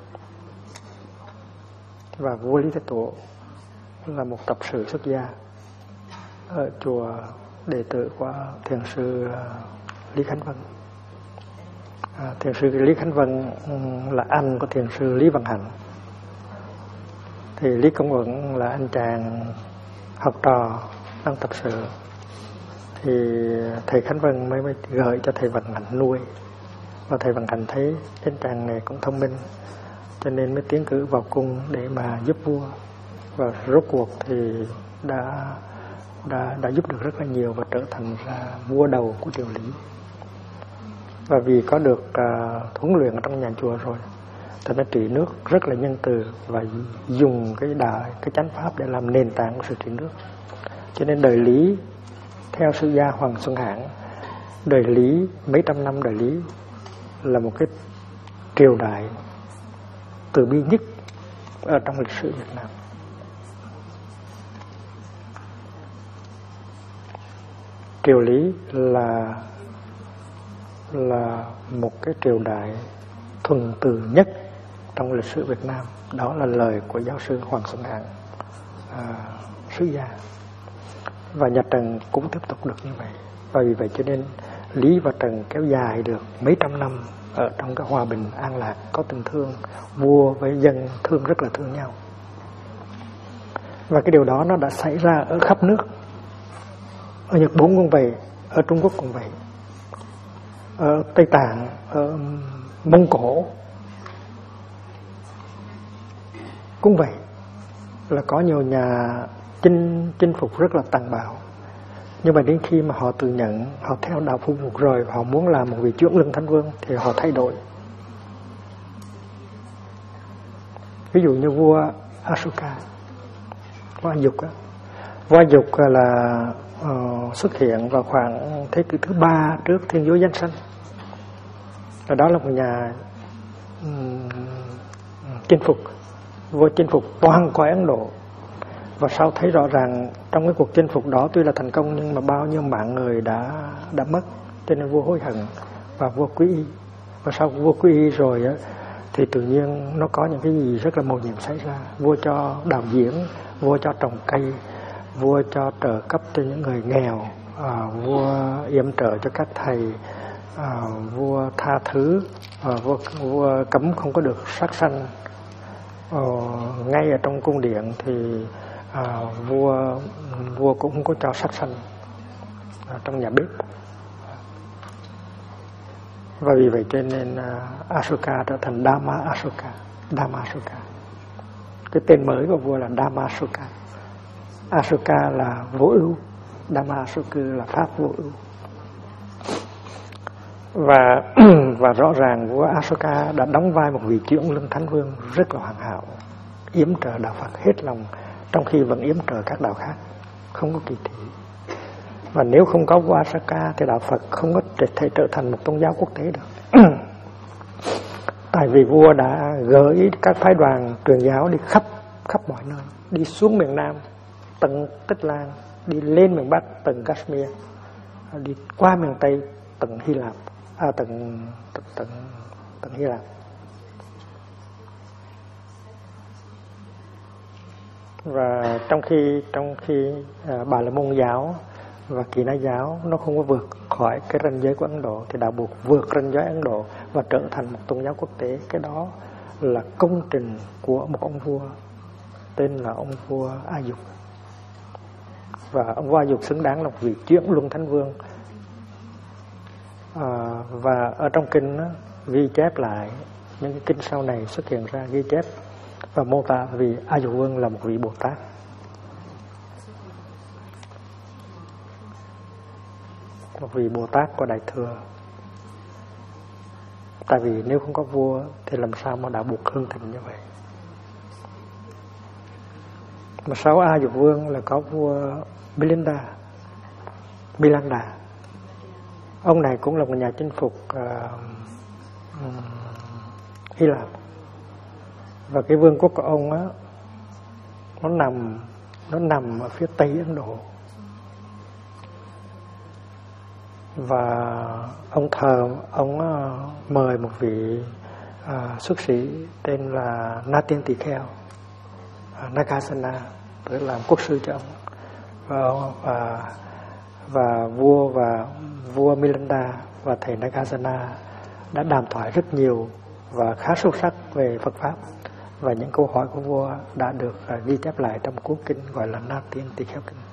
Và vua Lý Thái Tổ là một tập sự xuất gia ở chùa, đệ tử của thiền sư Lý Khánh Vân. Thiền sư Lý Khánh Vân là anh của thiền sư Lý Văn Hạnh. Thì Lý Công Uẩn là anh chàng học trò đang tập sự. Thì thầy Khánh Vân mới gửi cho thầy Văn Hạnh nuôi. Và thầy Văn Hạnh thấy anh chàng này cũng thông minh, cho nên mới tiến cử vào cung để mà giúp vua. Và rốt cuộc thì đã giúp được rất là nhiều và trở thành ra vua đầu của triều Lý. Và vì có được huấn luyện ở trong nhà chùa rồi, thì nó trị nước rất là nhân từ và dùng cái chánh pháp để làm nền tảng của sự trị nước. Cho nên đời Lý, theo sư gia Hoàng Xuân Hãn, đời Lý, mấy trăm năm đời Lý là một cái triều đại từ bi nhất ở trong lịch sử Việt Nam. Triều Lý là một cái triều đại thuần từ nhất trong lịch sử Việt Nam. Đó là lời của giáo sư Hoàng Xuân Hãn, sứ gia. Và nhà Trần cũng tiếp tục được như vậy. Và vì vậy cho nên Lý và Trần kéo dài được mấy trăm năm ở trong cái hòa bình an lạc, có tình thương, vua với dân thương rất là thương nhau. Và cái điều đó nó đã xảy ra ở khắp nước. Ở Nhật Bản cũng vậy, ở Trung Quốc cũng vậy, ở Tây Tạng, ở Mông Cổ cũng vậy, là có nhiều nhà chinh phục rất là tàn bạo. Nhưng mà đến khi mà họ tự nhận, họ theo đạo Phật rồi, họ muốn làm một vị Chuyển Luân Thánh Vương thì họ thay đổi. Ví dụ như vua Ashoka, vua A Dục á. Vua A Dục là xuất hiện vào khoảng thế kỷ thứ 3 trước Thiên Giới Giáng Sanh. Và đó là một nhà chinh phục, vua chinh phục toàn cõi Ấn Độ. Và sau thấy rõ ràng trong cái cuộc chinh phục đó tuy là thành công nhưng mà bao nhiêu mạng người đã mất, cho nên vua hối hận và vua quy y. Và sau vua quy y rồi á, thì tự nhiên nó có những cái gì rất là mầu nhiệm xảy ra. Vua cho đào giếng, vua cho trồng cây, vua cho trợ cấp cho những người nghèo, vua yểm trợ cho các thầy, vua tha thứ, vua cấm không có được sát sanh. Ngay ở trong cung điện thì vua cũng không có cho sát sanh trong nhà bếp. Và vì vậy cho nên Ashoka trở thành Dhamma Ashoka. Cái tên mới của vua là Dhammasoka. Asoka là vô ưu, Dhammasoka là pháp vô ưu. Và rõ ràng vua Asoka đã đóng vai một vị chuyển luân thánh vương rất là hoàn hảo, yểm trợ đạo Phật hết lòng, trong khi vẫn yểm trợ các đạo khác, không có kỳ thị. Và nếu không có vua Asoka thì đạo Phật không có thể trở thành một tôn giáo quốc tế được. Tại vì vua đã gửi các phái đoàn truyền giáo đi khắp mọi nơi, đi xuống miền Nam tận Tích Lan, đi lên miền Bắc tận Kashmir, đi qua miền Tây tận Hy Lạp, tận Hy Lạp. Và trong khi Bà La Môn giáo và Kỳ Na giáo nó không có vượt khỏi cái ranh giới của Ấn Độ, thì đã buộc vượt ranh giới Ấn Độ và trở thành một tôn giáo quốc tế. Cái đó là công trình của một ông vua tên là ông vua A Dục. Và ông vua A Dục xứng đáng là một vị chuyển luân thánh vương. Và ở trong kinh đó, ghi chép lại những cái kinh sau này xuất hiện ra, ghi chép và mô tả vì A Dục Vương là một vị Bồ Tát. Một vị Bồ Tát của Đại Thừa. Tại vì nếu không có vua thì làm sao mà đã buộc hưng thịnh như vậy. Mà sau A Dục Vương là có vua Milanda. Ông này cũng là một nhà chinh phục Hy Lạp. Và cái vương quốc của ông á, nó nằm ở phía Tây Ấn Độ. Và ông mời một vị xuất sĩ tên là Natien Tỳ Kheo, Nagasena, để làm quốc sư cho ông. Và vua Milanda và thầy Nagasena đã đàm thoại rất nhiều và khá sâu sắc về Phật pháp. Và những câu hỏi của vua đã được ghi chép lại trong cuốn kinh gọi là Natien Tỳ Kheo Kinh.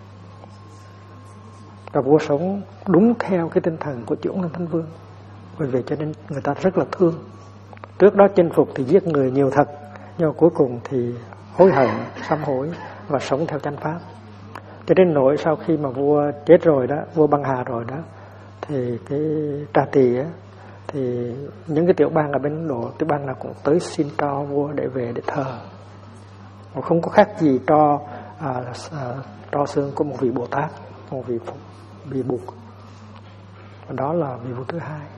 Và vua sống đúng theo cái tinh thần của chuyển luân thánh vương. Bởi vậy cho nên người ta rất là thương. Trước đó chinh phục thì giết người nhiều thật, nhưng mà cuối cùng thì hối hận, sám hối và sống theo chánh pháp. Cho đến nỗi sau khi mà vua chết rồi đó, vua băng hà rồi đó, thì cái Trà Tỳ á, thì những cái tiểu bang ở bên Ấn Độ, tiểu bang nào cũng tới xin cho vua để về để thờ. Mà không có khác gì cho xương của một vị Bồ Tát, một vị Bụt. Và đó là vị vua thứ hai.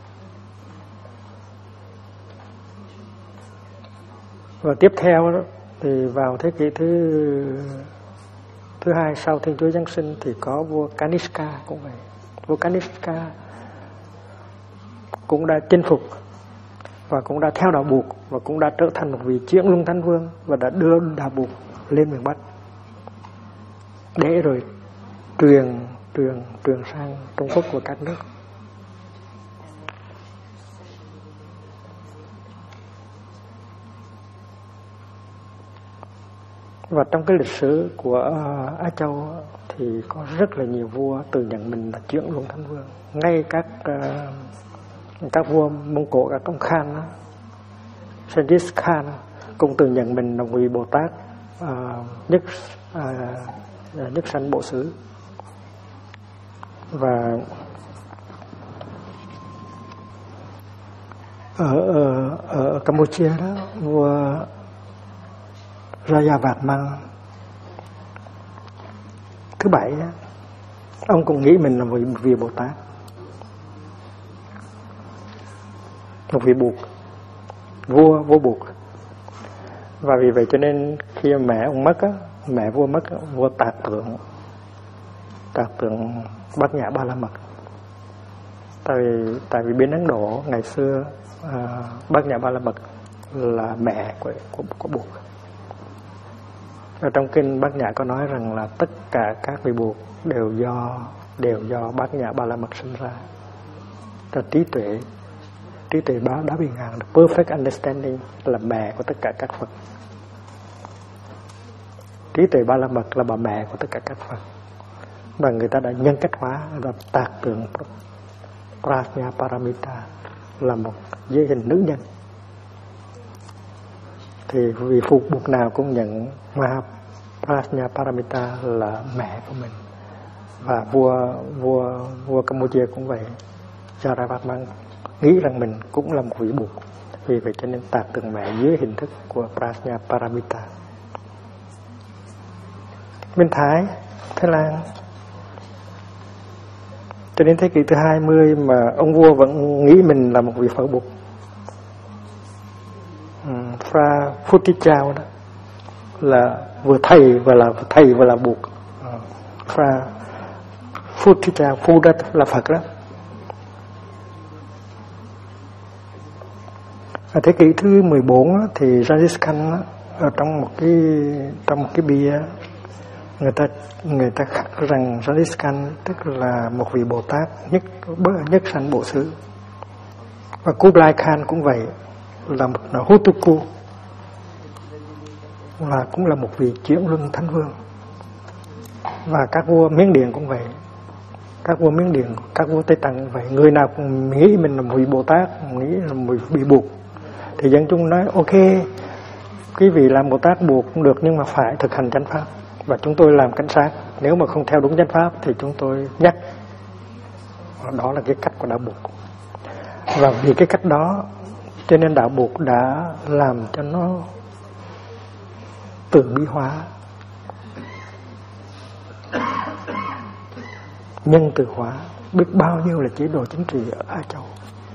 Và tiếp theo đó, thì vào thế kỷ thứ hai sau Thiên Chúa Giáng sinh thì có vua Kanishka cũng vậy. Vua Kanishka cũng đã chinh phục và cũng đã theo đạo Bụt và cũng đã trở thành một vị chuyển luân thánh vương và đã đưa đạo Bụt lên miền Bắc để rồi truyền sang Trung Quốc và các nước. Và trong cái lịch sử của Á Châu thì có rất là nhiều vua tự nhận mình là chuyển luân thánh vương. Ngay các vua Mông Cổ, các ông Khan đó, Genghis Khan cũng tự nhận mình là vị Bồ Tát nhất sanh bộ xứ. Và ở Campuchia đó, vua Raya Vạt Măng thứ bảy đó, ông cũng nghĩ mình là một vị Bồ Tát, một vị Bụt, vua Bụt. Và vì vậy cho nên khi mẹ ông mất á, mẹ vua mất, vua tạc tượng Bát Nhã Ba La Mật. Tại vì bên Ấn Độ ngày xưa Bát Nhã Ba La Mật là mẹ của Bụt. Ở trong kinh Bát Nhã có nói rằng là tất cả các vị Bụt đều do Bát Nhã Ba La Mật sinh ra. Là trí tuệ đã bình an, perfect understanding là mẹ của tất cả các Phật. Trí tuệ Ba La Mật là bà mẹ của tất cả các Phật. Và người ta đã nhân cách hóa, và tạc tượng Prajna Paramita là một giới hình nữ nhân. thì vị phụ buộc nào cũng nhận Prajnaparamita là mẹ của mình. Và vua Campuchia cũng vậy. Jayavarman nghĩ rằng mình cũng là một vị buộc, vì vậy cho nên tạc tượng mẹ dưới hình thức của Prajnaparamita. Bên Thái Lan, cho đến thế kỷ thứ 20 mà ông vua vẫn nghĩ mình là một vị Phật buộc. Phra Phutichao đó là vừa thầy và là buộc. Phra Phutichao, Phu đó là Phật đó. Ở thế kỷ thứ 14 thì Genghis Khan ở trong một cái bia người ta khắc rằng Genghis Khan tức là một vị Bồ Tát nhất sanh bộ xứ. Và Kublai Khan cũng vậy, là một Hutuku, là cũng là một vị chuyển luân thánh vương. Và các vua Miến Điện cũng vậy, các vua Tây Tạng cũng vậy. Người nào cũng nghĩ mình là một vị Bồ Tát, nghĩ là một vị buộc, thì dân chúng nói ok, quý vị làm Bồ Tát buộc cũng được, nhưng mà phải thực hành chánh pháp. Và chúng tôi làm cảnh sát, nếu mà không theo đúng chánh pháp thì chúng tôi nhắc. Đó là cái cách của đạo buộc. Và vì cái cách đó cho nên đạo buộc đã làm cho nó từ bi hóa, nhân từ hóa, biết bao nhiêu là chế độ chính trị ở Á Châu.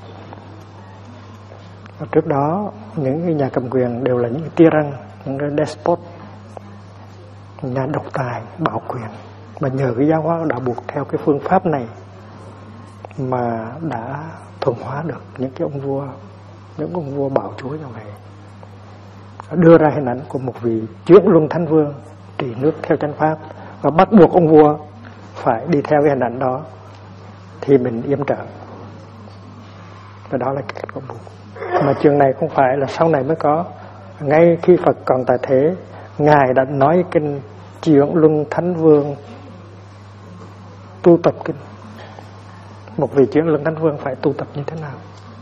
Và trước đó những cái nhà cầm quyền đều là những tyrann, những cái despot, nhà độc tài, bảo quyền. Mà nhờ cái giáo hóa đạo buộc theo cái phương pháp này mà đã thuần hóa được những ông vua bảo chúa như vậy, đưa ra hình ảnh của một vị chuyển luân thánh vương trị nước theo chánh pháp, và bắt buộc ông vua phải đi theo cái hình ảnh đó thì mình yểm trợ. Và đó là cái cách của buộc. Mà trường này không phải là sau này mới có. Ngay khi Phật còn tại thế, Ngài đã nói kinh chuyển luân thánh vương tu tập kinh. Một vị chuyển luân thánh vương phải tu tập như thế nào?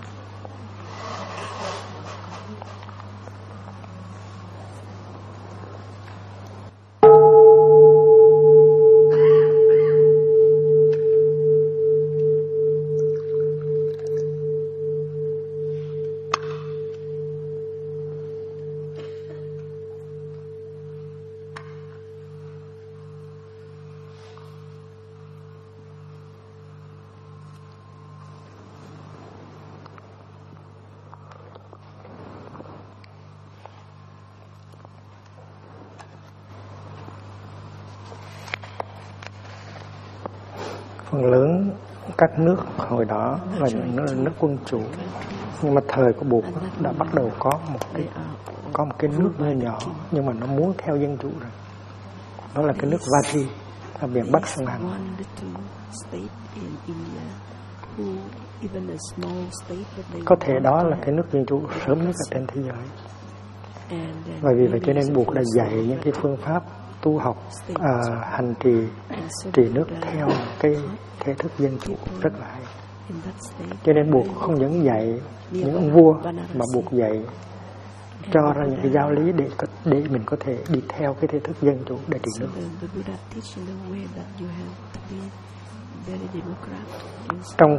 Phần lớn các nước hồi đó là những nước quân chủ, nhưng mà thời của Bụt đã bắt đầu có một cái nước nhỏ nhỏ, nhưng mà nó muốn theo dân chủ rồi. Đó là cái nước Vati ở miền Bắc sông Hằng. Có thể đó là cái nước dân chủ sớm nhất ở trên thế giới. Và vì vậy cho nên Bụt đã dạy những cái phương pháp tu học, hành trì nước theo cái thể thức dân chủ rất là hay. Cho nên Bụt không những dạy những ông vua, mà Bụt dạy cho ra những cái giáo lý để mình có thể đi theo cái thể thức dân chủ để trị nước. Trong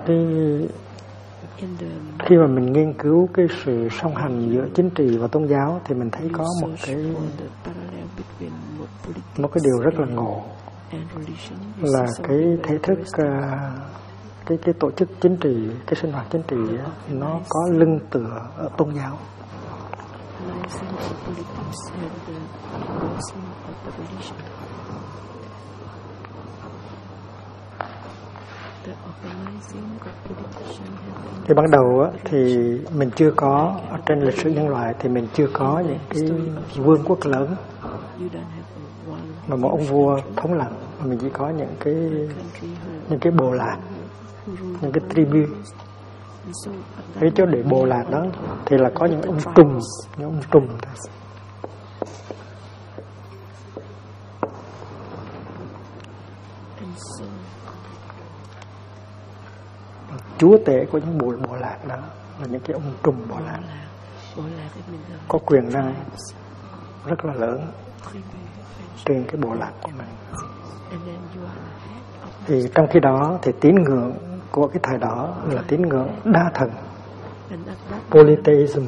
khi mà mình nghiên cứu cái sự song hành giữa chính trị và tôn giáo thì mình thấy có một cái điều rất là ngộ, là cái thể thức cái tổ chức chính trị, cái sinh hoạt chính trị nó có lưng tựa ở tôn giáo. Thì ban đầu thì mình chưa có, ở trên lịch sử nhân loại thì mình chưa có những cái vương quốc lớn mà một ông vua thống lãnh, mà mình chỉ có những cái bộ lạc, những cái tribu. Thế cho để bộ lạc đó thì là có những ông trùm thôi. Chúa tể của những bộ lạc đó là những cái ông trùm bộ lạc. có quyền năng rất là lớn trên cái bộ lạc của mình. Thì trong khi đó thì tín ngưỡng của cái thời đó là tín ngưỡng đa thần, polytheism.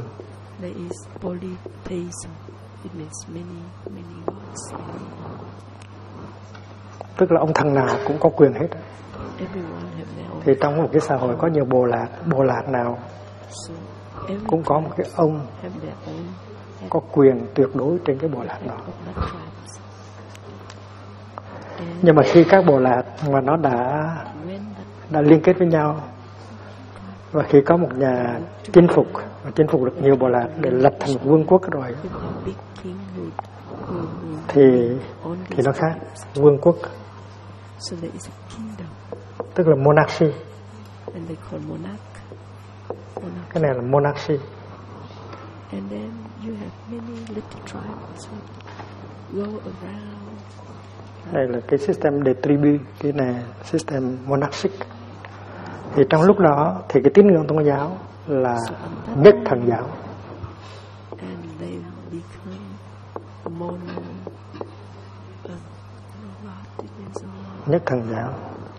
Tức là ông thần nào cũng có quyền hết. Thì trong một cái xã hội có nhiều bộ lạc nào cũng có một cái ông có quyền tuyệt đối trên cái bộ lạc đó. Nhưng mà khi các bộ lạc mà nó đã liên kết với nhau, và khi có một nhà chinh phục được nhiều bộ lạc để lập thành một vương quốc rồi, thì nó khác. Vương quốc tức là monarchy. Cái này là monarchy. Đây là cái system de tribu, cái này system monarchic. Thì trong lúc đó thì cái tín ngưỡng tôn giáo là nhất thần giáo. Nhất thần giáo,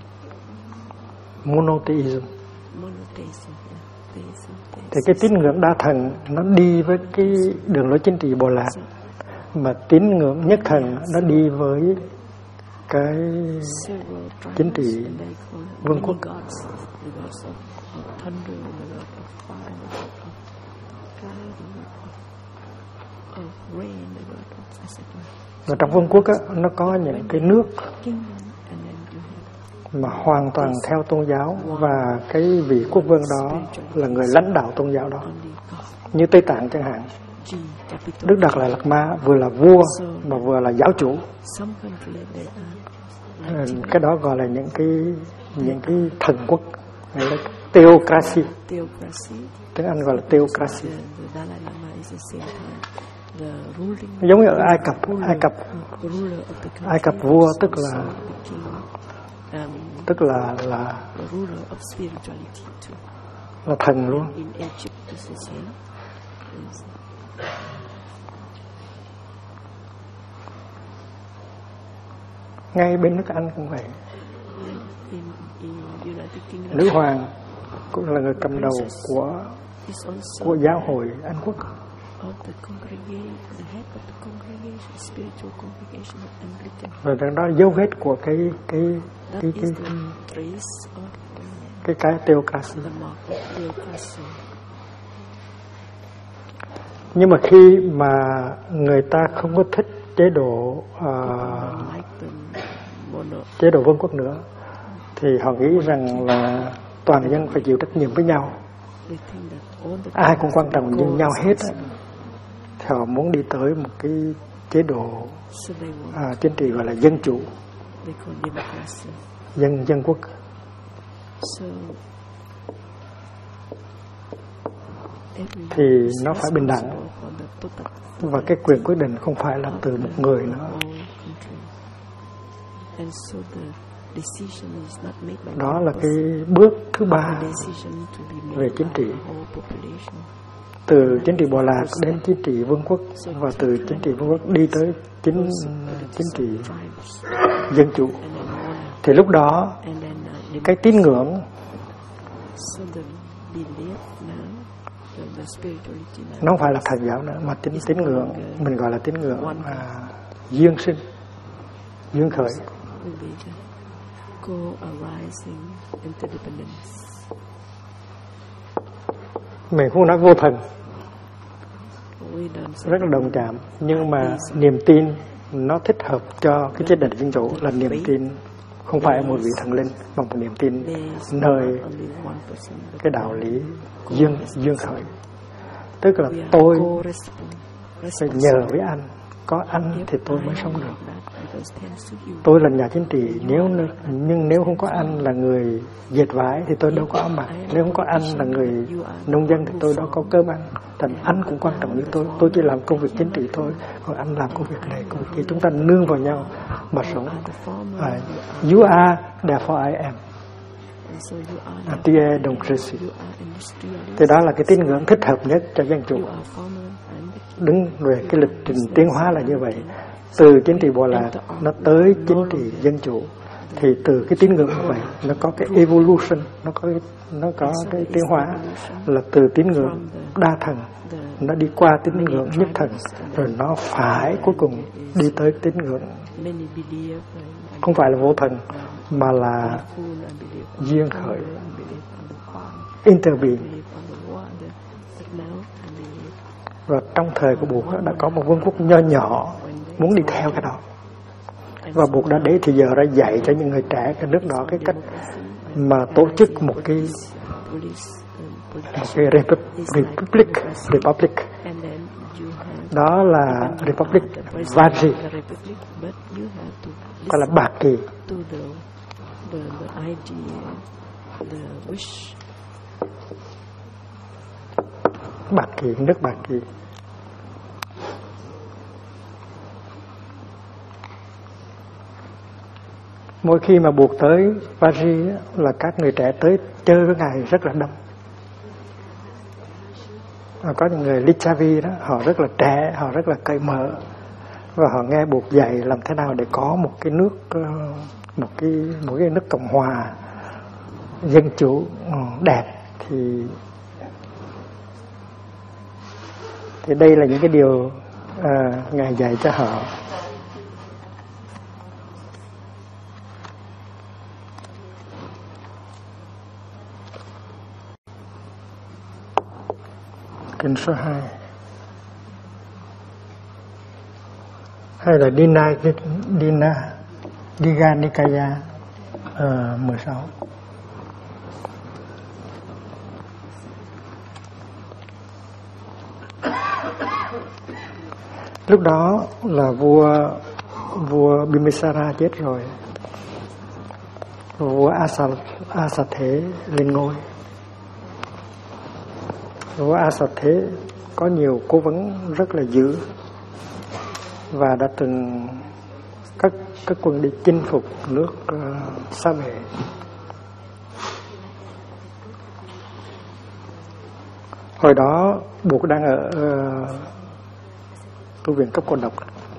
monotheism. Thì cái tín ngưỡng đa thần nó đi với cái đường lối chính trị bộ lạc, mà tín ngưỡng nhất thần nó đi với cái chính trị vương quốc. Và trong vương quốc á, nó có những cái nước mà hoàn toàn theo tôn giáo, và cái vị quốc vương đó là người lãnh đạo tôn giáo đó. Như Tây Tạng chẳng hạn, Đức Đạt Lai Lạt Ma vừa là vua mà vừa là giáo chủ. Cái đó gọi là những cái thần quốc, gọi là theocracy. Tiếng Anh gọi là theocracy. Giống như ở Ai Cập vua tức là thần luôn. Ngay bên nước Anh cũng vậy. Nữ hoàng cũng là người cầm đầu của giáo hội Anh Quốc. Và đó là dấu vết của cái theocracy. Nhưng mà khi mà người ta không có thích chế độ vương quốc nữa, thì họ nghĩ rằng là toàn dân phải chịu trách nhiệm với nhau, ai cũng quan trọng như nhau hết. Thì họ muốn đi tới một cái chế độ chính trị gọi là dân chủ, dân quốc. Thì nó phải bình đẳng, và cái quyền quyết định không phải là từ một người nữa. Đó là cái bước thứ ba về chính trị, từ chính trị bộ lạc đến chính trị vương quốc, và từ chính trị vương quốc đi tới chính trị dân chủ. Thì lúc đó cái tín ngưỡng nó không phải là thần giáo nữa, mà tín ngưỡng mình gọi là tín ngưỡng duyên sinh, duyên khởi. Mình không nói vô thần, rất là đồng chạm, nhưng mà niềm tin nó thích hợp cho cái chế độ dân chủ là niềm tin không phải một vị thần linh, mà một niềm tin nơi cái đạo lý duyên khởi. Tức là tôi phải nhờ với anh, có anh thì tôi mới sống được. Tôi là nhà chính trị, nhưng nếu không có anh là người dệt vải thì tôi đâu có áo mặc. Nếu không có anh là người nông dân thì tôi đâu có cơm ăn. Thành anh cũng quan trọng như tôi chỉ làm công việc chính trị thôi, còn anh làm công việc này, công việc kia. Chúng ta nương vào nhau mà sống. You are, therefore I am. tu es donc je suis. Thì đó là cái tín ngưỡng thích hợp nhất cho dân chủ. Đứng về cái lịch trình tiến hóa là như vậy. Từ chính trị bộ lạc nó tới chính trị dân chủ. Thì từ cái tín ngưỡng như vậy nó có cái evolution, nó có cái tiến hóa là từ tín ngưỡng đa thần nó đi qua tín ngưỡng nhất thần, rồi nó phải cuối cùng đi tới tín ngưỡng không phải là vô thần mà là duyên khởi, interbeing. Và trong thời của Bụt đã có một vương quốc nho nhỏ muốn đi theo cái đó, và Bụt đã để thì giờ ra dạy cho những người trẻ cái nước đó cái cách mà tổ chức một cái republic. Đó là Republic Vajji, gọi là Bạc Kỳ. Bạc Kỳ, nước Bạc Kỳ. Mỗi khi mà Bụt tới Vajji là các người trẻ tới chơi với Ngài rất là đông. Có những người Lichavi đó, họ rất là trẻ, họ rất là cởi mở, và họ nghe Bụt dạy làm thế nào để có một cái nước, một cái nước cộng hòa dân chủ đẹp. Thì đây là những cái điều Ngài dạy cho họ. Kinh số 2 hay là Digha Nikaya 16. Lúc đó là vua Bimbisara chết rồi, vua Asathe lên ngôi. Vua Asathe có nhiều cố vấn rất là dữ và đã từng các quân đi chinh phục nước Sa Mệ. Hồi đó Bụt đang ở tu viện cấp cô độc,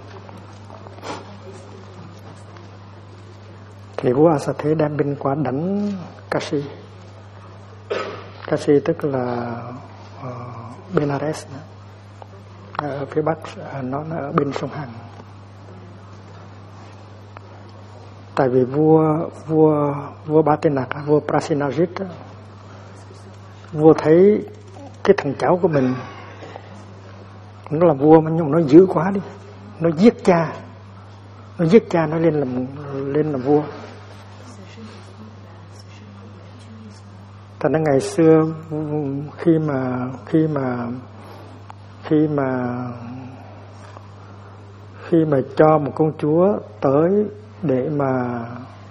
thì vua Asathe đem binh qua đánh Kashi. Kashi tức là Benares, ở phía bắc, nó ở bên sông Hằng. Tại vì vua Bhatinath, vua Prasenajit, vua thấy cái thằng cháu của mình nó là vua mà nhưng mà nó dữ quá đi, nó giết cha nó lên làm vua. Thành ra ngày xưa khi mà cho một công chúa tới để mà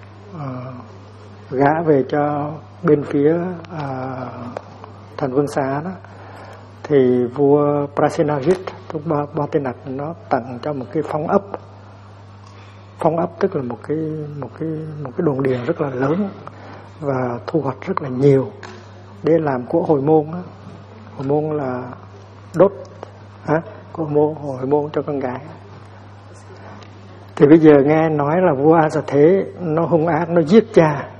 gả về cho bên phía thành Vương Xá đó, thì vua Prasenajit, Bhatinath, nó tặng cho một cái phong ấp. Phong ấp tức là một cái đồn điền rất là lớn và thu hoạch rất là nhiều để làm của hồi môn đó. Hồi môn là đốt hồi môn cho con gái. Thì bây giờ nghe nói là vua Asathe nó hung ác, nó giết cha,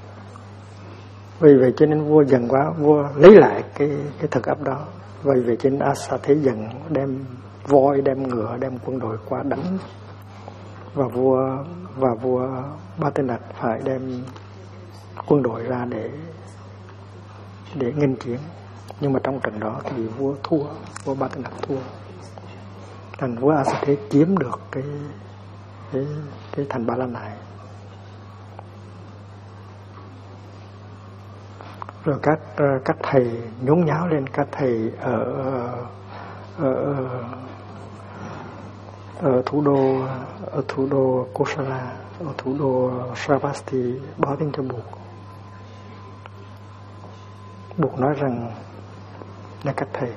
vì vậy cho nên vua giận quá, vua lấy lại cái thực ấp đó. Vì vậy cho nên Asathe giận, đem voi, đem ngựa, đem quân đội qua đánh, và vua Bhatinath phải đem quân đội ra để nghênh chiến. Nhưng mà trong trận đó thì vua Bhatinath thua. Thành vua Asathe chiếm được cái thành Ba La này. Rồi các thầy nhốn nháo lên, các thầy ở thủ đô Kosala, ở thủ đô Sravasti báo tin cho Bụt. Bụt nói rằng là các thầy,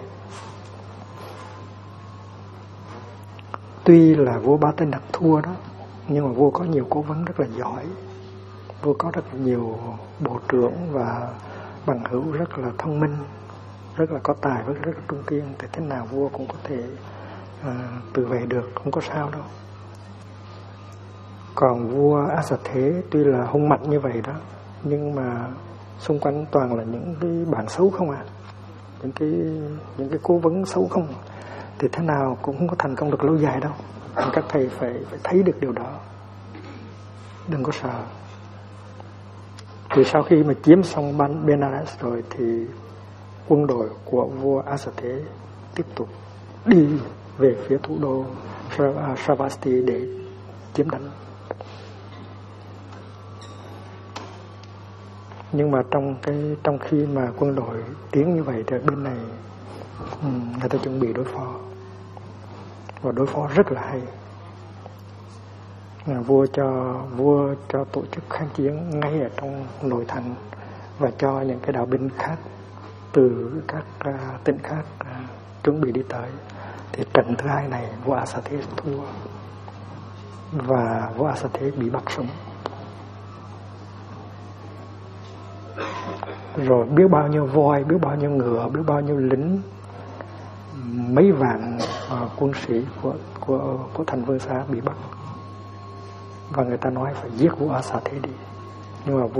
tuy là vua Bhatinath thua đó, nhưng mà vua có nhiều cố vấn rất là giỏi, vua có rất nhiều bộ trưởng và bằng hữu rất là thông minh, rất là có tài, rất là trung kiên, thì thế nào vua cũng có thể tự vệ được, không có sao đâu. Còn vua A Xà Thế tuy là hung mạnh như vậy đó, nhưng mà xung quanh toàn là những cái bạn xấu không à, những cái cố vấn xấu không, thì thế nào cũng không có thành công được lâu dài đâu. Các thầy phải thấy được điều đó, đừng có sợ. Thì sau khi mà chiếm xong Benares rồi thì quân đội của vua A Xà Thế tiếp tục đi về phía thủ đô Sravasti để chiếm đánh. Nhưng mà trong khi mà quân đội tiến như vậy thì bên này người ta chuẩn bị đối phó, và đối phó rất là hay. Vua cho tổ chức kháng chiến ngay ở trong nội thành, và cho những cái đạo binh khác từ các tỉnh khác chuẩn bị đi tới. Thì trận thứ hai này vua A Xà Thế thua, và vua A Xà Thế bị bắt sống. Rồi biết bao nhiêu voi, biết bao nhiêu ngựa, biết bao nhiêu lính, mấy vạn quân sĩ của thành Vương Xá bị bắt. Và người ta nói phải giết vua A Xà Thế đi. Nhưng mà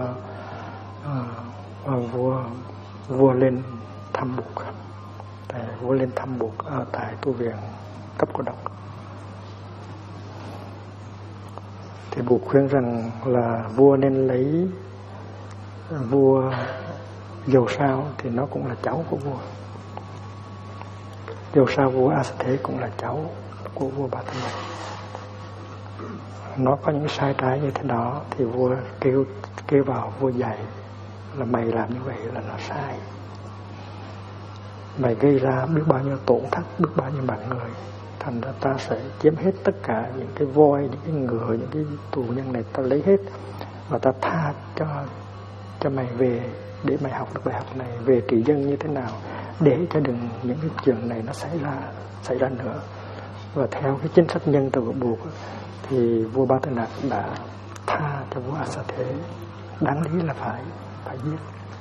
vua lên thăm Bụt. Vua lên thăm Bụt ở tại tu viện Cấp Cô Độc. Thì Bụt khuyên rằng là vua nên lấy vua Dầu Sao, thì nó cũng là cháu của vua. Dầu Sao vua A Xà Thế cũng là cháu của vua Ba Tư Mạch. Nó có những sai trái như thế đó thì vua kêu vào vua dạy là mày làm như vậy là nó sai, mày gây ra biết bao nhiêu tổn thất, biết bao nhiêu mạng người, thành ra ta sẽ chiếm hết tất cả những cái voi, những cái ngựa, những cái tù nhân này, ta lấy hết và ta tha cho mày về để mày học được bài học này về trị dân như thế nào, để cho đừng những cái chuyện này nó xảy ra nữa. Và theo cái chính sách nhân từ của Bụt thì vua Ba Tư Nặc đã tha cho vua A Xà Thế, đáng lý là phải giết.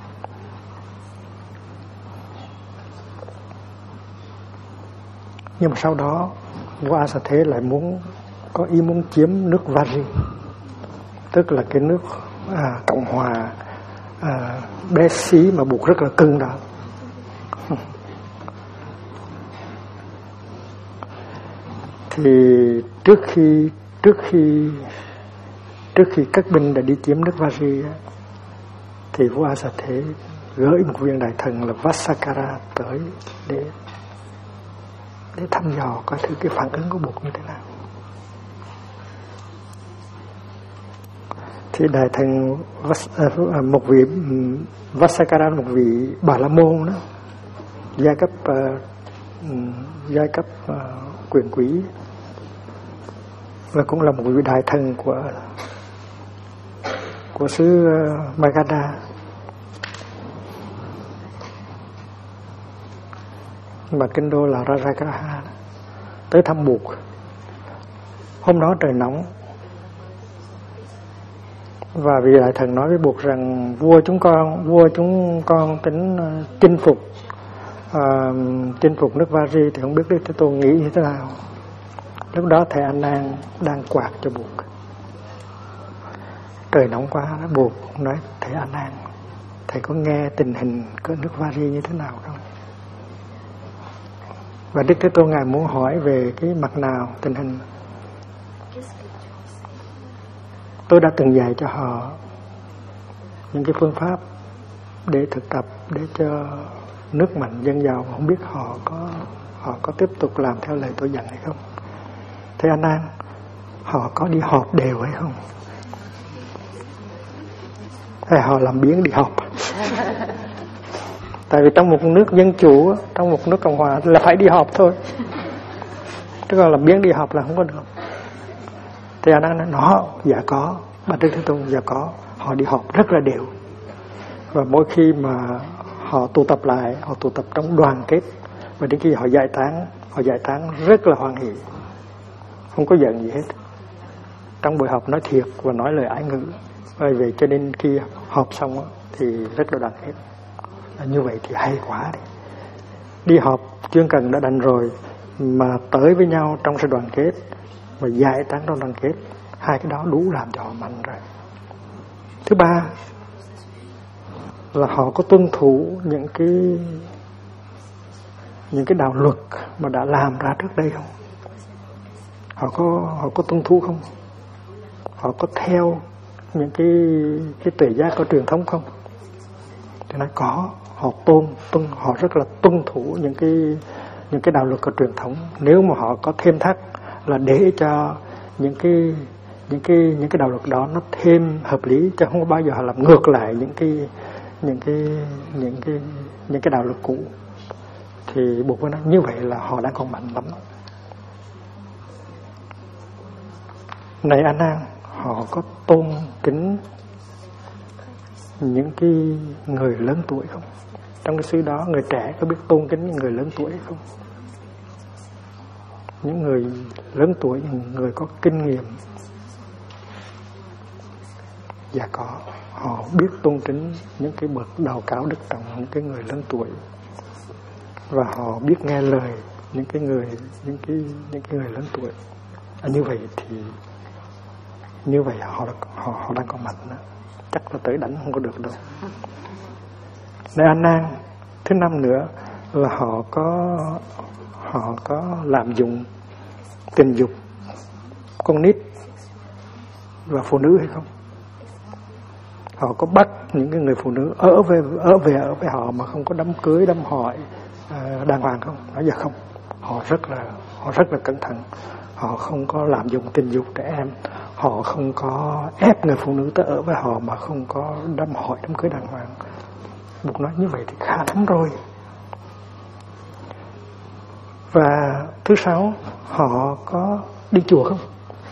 Nhưng mà sau đó vua A Xà Thế lại có ý muốn chiếm nước Vari, tức là cái nước Cộng hòa bé xí mà Bụt rất là cưng đó. Thì trước khi các binh đã đi chiếm nước Vari thì vua A Xà Thế gửi một viên đại thần là Vassakara tới để thăm dò coi thử cái phản ứng của Bụt như thế nào. Thì đại thần một vị Vassakara, một vị Bà La Môn đó, giai cấp quyền quý, và cũng là một vị đại thần của xứ Magadha. Mà kinh đô là Rajagaha, tới thăm Bụt. Hôm đó trời nóng, và vị đại thần nói với Bụt rằng vua chúng con tính chinh phục nước Vari, thì không biết Đức Thế Tôn nghĩ như thế nào. Lúc đó thầy A Nan đang quạt cho Bụt. Trời nóng quá, Bụt nói thầy A Nan, thầy có nghe tình hình của nước Vari như thế nào không? Và Đức Thế Tôn ngài muốn hỏi về cái mặt nào tình hình. Tôi đã từng dạy cho họ những cái phương pháp để thực tập để cho nước mạnh dân giàu, không biết họ có tiếp tục làm theo lời tôi dặn hay không. Thầy A Nan, họ có đi họp đều hay không? Hay họ làm biếng đi họp? Tại vì trong một nước dân chủ, trong một nước cộng hòa là phải đi họp thôi, chứ còn làm biếng đi họp là không có được. Thầy A Nan nói dạ có. Bà Đức Thế Tôn dạ có. Họ đi họp rất là đều, và mỗi khi mà họ tụ tập lại, họ tụ tập trong đoàn kết, và đến khi họ giải tán rất là hoan hỷ, không có giận gì hết. Trong buổi họp nói thiệt và nói lời ái ngữ, Bởi vậy cho nên khi họp xong thì rất là đoàn kết. Như vậy thì hay quá đấy. Đi họp chuyên cần đã đành rồi, mà tới với nhau trong sự đoàn kết và giải tán trong đoàn kết, hai cái đó đủ làm cho họ mạnh rồi. Thứ ba là họ có tuân thủ những cái đạo luật mà đã làm ra trước đây không? Họ có tuân thủ không? Họ có theo những cái tuệ giác có truyền thống không? Thì nói có, họ rất là tuân thủ những cái đạo luật có truyền thống. Nếu mà họ có thêm thắt là để cho những cái đạo luật đó nó thêm hợp lý, chứ không có bao giờ họ làm ngược lại những cái đạo luật cũ. Thì buộc với nó như vậy là họ đang còn mạnh lắm. Này A Nan, họ có tôn kính những cái người lớn tuổi không? Trong cái xứ đó, người trẻ có biết tôn kính những người lớn tuổi không? Những người lớn tuổi, những người có kinh nghiệm. Dạ có, họ biết tôn kính những cái bậc đạo cao đức trọng, những cái người lớn tuổi, và họ biết nghe lời những cái người lớn tuổi. Như vậy thì họ đang còn mạnh đó. Chắc là tới đánh không có được đâu. Này A Nan, thứ năm nữa là họ có lạm dụng tình dục con nít và phụ nữ hay không? Họ có bắt những cái người phụ nữ ở với họ mà không có đám cưới đám hỏi đàng hoàng không? Nói giờ không. Họ rất là cẩn thận. Họ không có lạm dụng tình dục trẻ em. Họ không có ép người phụ nữ tới ở với họ mà không có đám hỏi đám cưới đàng hoàng. Buộc nói như vậy thì khá lắm rồi. Và thứ sáu, họ có đi chùa không?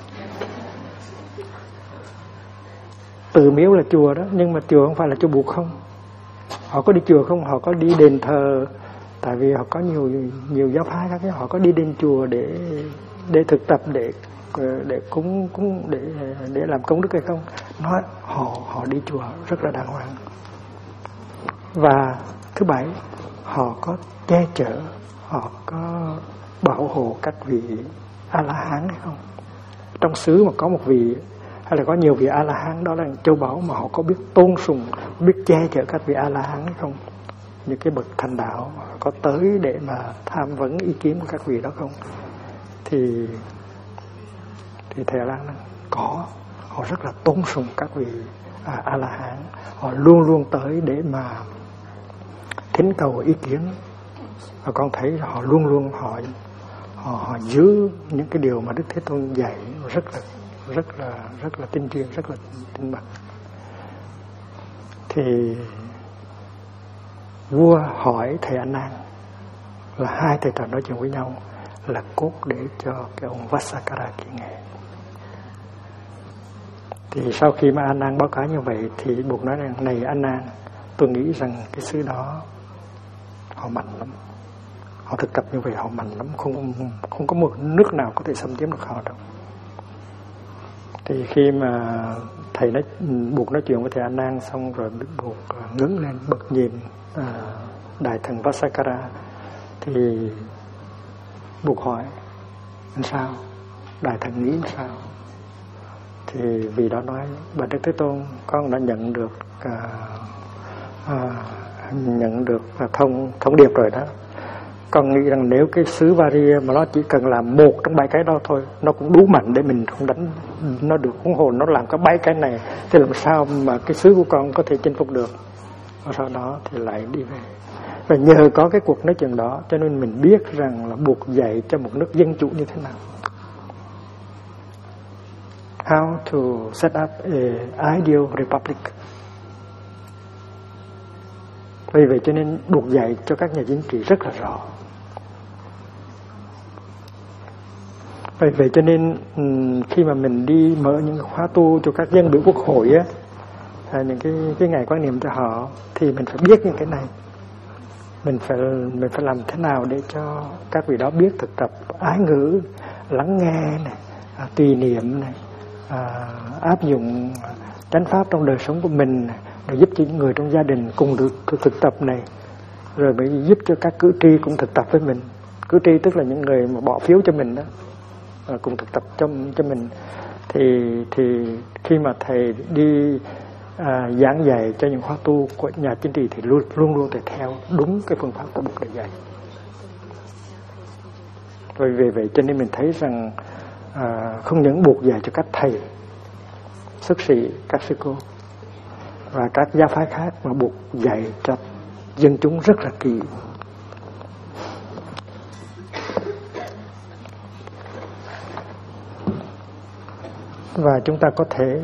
Tự miếu là chùa đó, nhưng mà chùa không phải là chùa buộc không? Họ có đi chùa không? Họ có đi đền thờ? Tại vì họ có nhiều giáo phái khác, họ có đi đền chùa để thực tập, để cúng để làm công đức hay không? Nói họ đi chùa rất là đàng hoàng. Và thứ bảy, họ có che chở, họ có bảo hộ các vị A-la-hán hay không? Trong xứ mà có một vị hay là có nhiều vị A-la-hán, đó là châu báu, mà họ có biết tôn sùng, biết che chở các vị A-la-hán hay không? Những cái bậc thành đạo có tới để mà tham vấn ý kiến của các vị đó không? Thì Thầy A-la có, họ rất là tôn sùng các vị A-la-hán, họ luôn luôn tới để mà thỉnh cầu ý kiến. Và con thấy họ luôn luôn họ giữ những cái điều mà Đức Thế Tôn dạy rất là tinh chuyên, rất là tinh bậc. Thì vua hỏi thầy A Nan, là hai thầy trò nói chuyện với nhau, là cốt để cho cái ông Vassakara kia nghe. Thì sau khi mà A Nan báo cáo như vậy thì buộc nói rằng, này A Nan, tôi nghĩ rằng cái xứ đó họ mạnh lắm, họ thực tập như vậy họ mạnh lắm, không có một nước nào có thể xâm chiếm được họ đâu. Thì khi mà thầy buộc nói chuyện với thầy A Nan xong rồi, buộc ngước lên bật nhìn đại thần Vassakara, thì buộc hỏi sao, đại thần nghĩ sao? Thì vì đó nói, bà Đức Thế Tôn, con đã nhận được thông điệp rồi đó. Con nghĩ rằng nếu cái xứ Varia mà nó chỉ cần làm một trong 7 cái đó thôi, nó cũng đủ mạnh để mình không đánh nó được. Huống hồ nó làm có 7 cái này thì làm sao mà cái xứ của con có thể chinh phục được. Và sau đó thì lại đi về. Và nhờ có cái cuộc nói chuyện đó cho nên mình biết rằng là buộc dạy cho một nước dân chủ như thế nào. How to set up a ideal republic. Vì vậy cho nên buộc dạy cho các nhà chính trị rất là rõ. Vì vậy cho nên khi mà mình đi mở những khóa tu cho các dân biểu quốc hội á, những cái ngày quan niệm cho họ, thì mình phải biết những cái này. Mình phải làm thế nào để cho các vị đó biết thực tập ái ngữ, lắng nghe này, tùy niệm này, áp dụng chánh pháp trong đời sống của mình, để giúp cho những người trong gia đình cùng được thực tập này, rồi mới giúp cho các cử tri cũng thực tập với mình. Cử tri tức là những người mà bỏ phiếu cho mình đó, cùng thực tập cho mình. Thì khi mà thầy đi giảng dạy cho những khóa tu của nhà chính trị thì luôn luôn thầy theo đúng cái phương pháp của Bụt để dạy. Rồi về vậy cho nên mình thấy rằng không những Bụt dạy cho các thầy xuất sĩ, các sư cô và các giáo phái khác, mà Bụt dạy cho dân chúng rất là kỹ. Và chúng ta có thể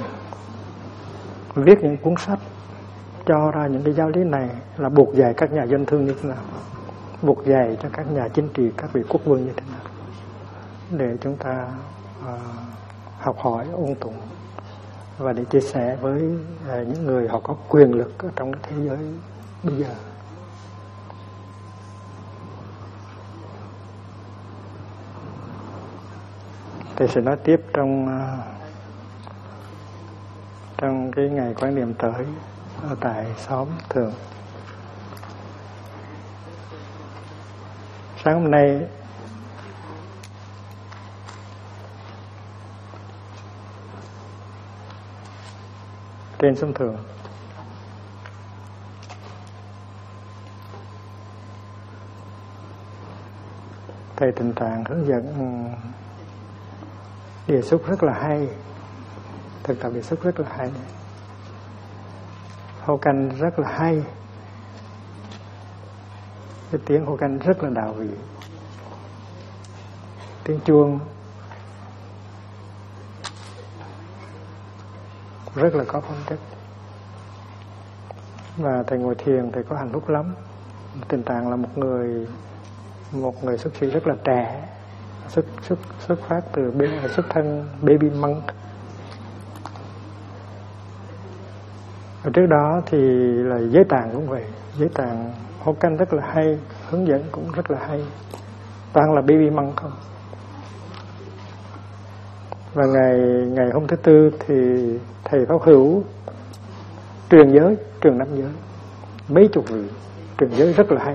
viết những cuốn sách cho ra những cái giáo lý này, là Bụt dạy các nhà dân thương như thế nào, Bụt dạy cho các nhà chính trị, các vị quốc vương như thế nào, để chúng ta học hỏi, ôn tụng và để chia sẻ với những người họ có quyền lực ở trong cái thế giới bây giờ. Thầy sẽ nói tiếp trong cái ngày Quán Niệm tới ở tại xóm Thượng. Sáng hôm nay trên xóm Thượng, thầy Tình Trạng hướng dẫn đề xuất rất là hay, thực tập đề xuất rất là hay, hô canh rất là hay, cái tiếng hô canh rất là đạo vị, tiếng chuông rất là có phong cách. Và thầy ngồi thiền thầy có hạnh phúc lắm. Tình Trạng là một người xuất sĩ rất là trẻ, xuất phát từ xuất thân baby monk. Ở trước đó thì là Giới Tạng cũng vậy, Giới Tạng hô canh rất là hay, hướng dẫn cũng rất là hay, toàn là baby monk không. Và ngày hôm thứ Tư thì thầy Pháp Hữu truyền năm giới, mấy chục vị truyền giới rất là hay.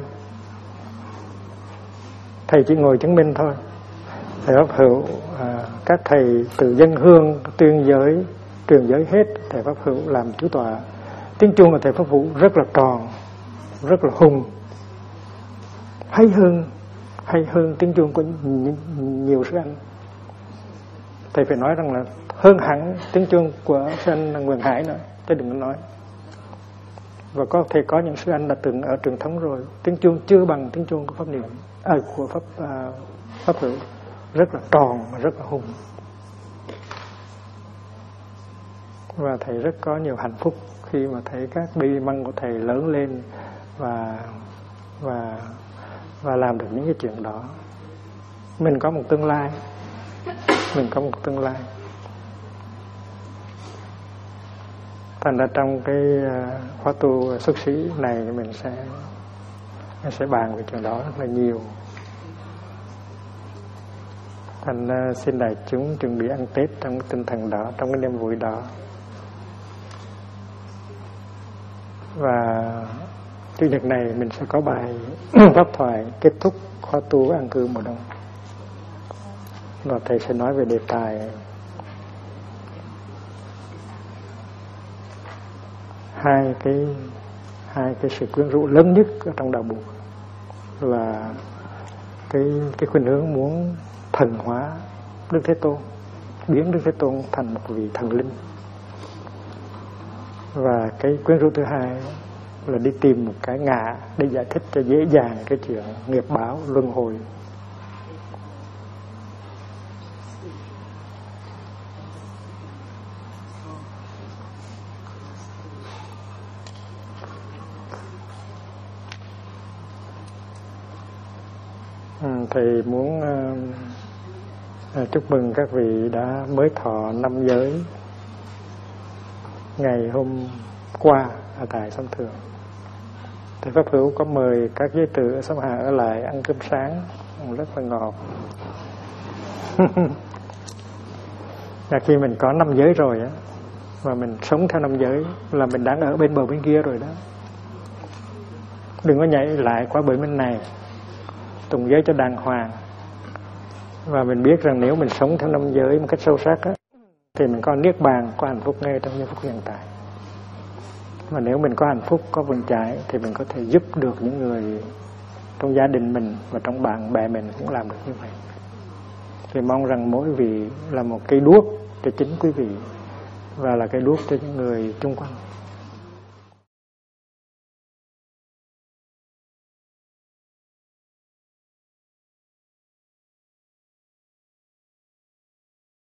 Thầy chỉ ngồi chứng minh thôi. Thầy Pháp Hữu, các thầy từ dân hương tuyên giới, truyền giới hết, thầy Pháp Hữu làm chủ tọa. Tiếng chuông của thầy Pháp Hữu rất là tròn, rất là hùng, hay hơn tiếng chuông của nhiều sư anh. Thầy phải nói rằng là hơn hẳn tiếng chuông của sư anh Nguyễn Hải nữa, chứ đừng có nói. Và có thể có những sư anh đã từng ở truyền thống rồi, tiếng chuông chưa bằng tiếng chuông của Pháp Niệm, của Pháp Hữu, rất là tròn và rất là hùng. Và thầy rất có nhiều hạnh phúc khi mà thấy các baby monk của thầy lớn lên và làm được những cái chuyện đó. Mình có một tương lai, thành ra trong cái khóa tu xuất sĩ này mình sẽ bàn về chuyện đó rất là nhiều. Thành xin đại chúng chuẩn bị ăn Tết trong cái tinh thần đó, trong cái niềm vui đó. Và Chủ nhật này mình sẽ có bài pháp thoại kết thúc khóa tu an cư mùa đông. Và thầy sẽ nói về đề tài hai cái sự quyến rũ lớn nhất ở trong đạo Bụt, là cái khuynh hướng muốn thần hóa Đức Thế Tôn, biến Đức Thế Tôn thành một vị thần linh. Và cái quyến rũ thứ hai là đi tìm một cái ngã để giải thích cho dễ dàng cái chuyện nghiệp báo luân hồi. Thầy muốn chúc mừng các vị đã mới thọ 5 giới ngày hôm qua ở tại xóm Thượng. Thầy Pháp Hữu có mời các giới tử ở xóm Hà ở lại ăn cơm sáng rất là ngọt. Và khi mình có 5 giới rồi á, và mình sống theo năm giới là mình đang ở bên bờ bên kia rồi đó. Đừng có nhảy lại qua bờ bên này, tùng giới cho đàng hoàng. Và mình biết rằng nếu mình sống theo năm giới một cách sâu sắc á, thì mình có niết bàn, có hạnh phúc ngay trong giây phút hiện tại. Mà nếu mình có hạnh phúc, có vững chãi thì mình có thể giúp được những người trong gia đình mình và trong bạn bè mình cũng làm được như vậy. Thì mong rằng mỗi vị là một cây đuốc cho chính quý vị và là cây đuốc cho những người chung quanh.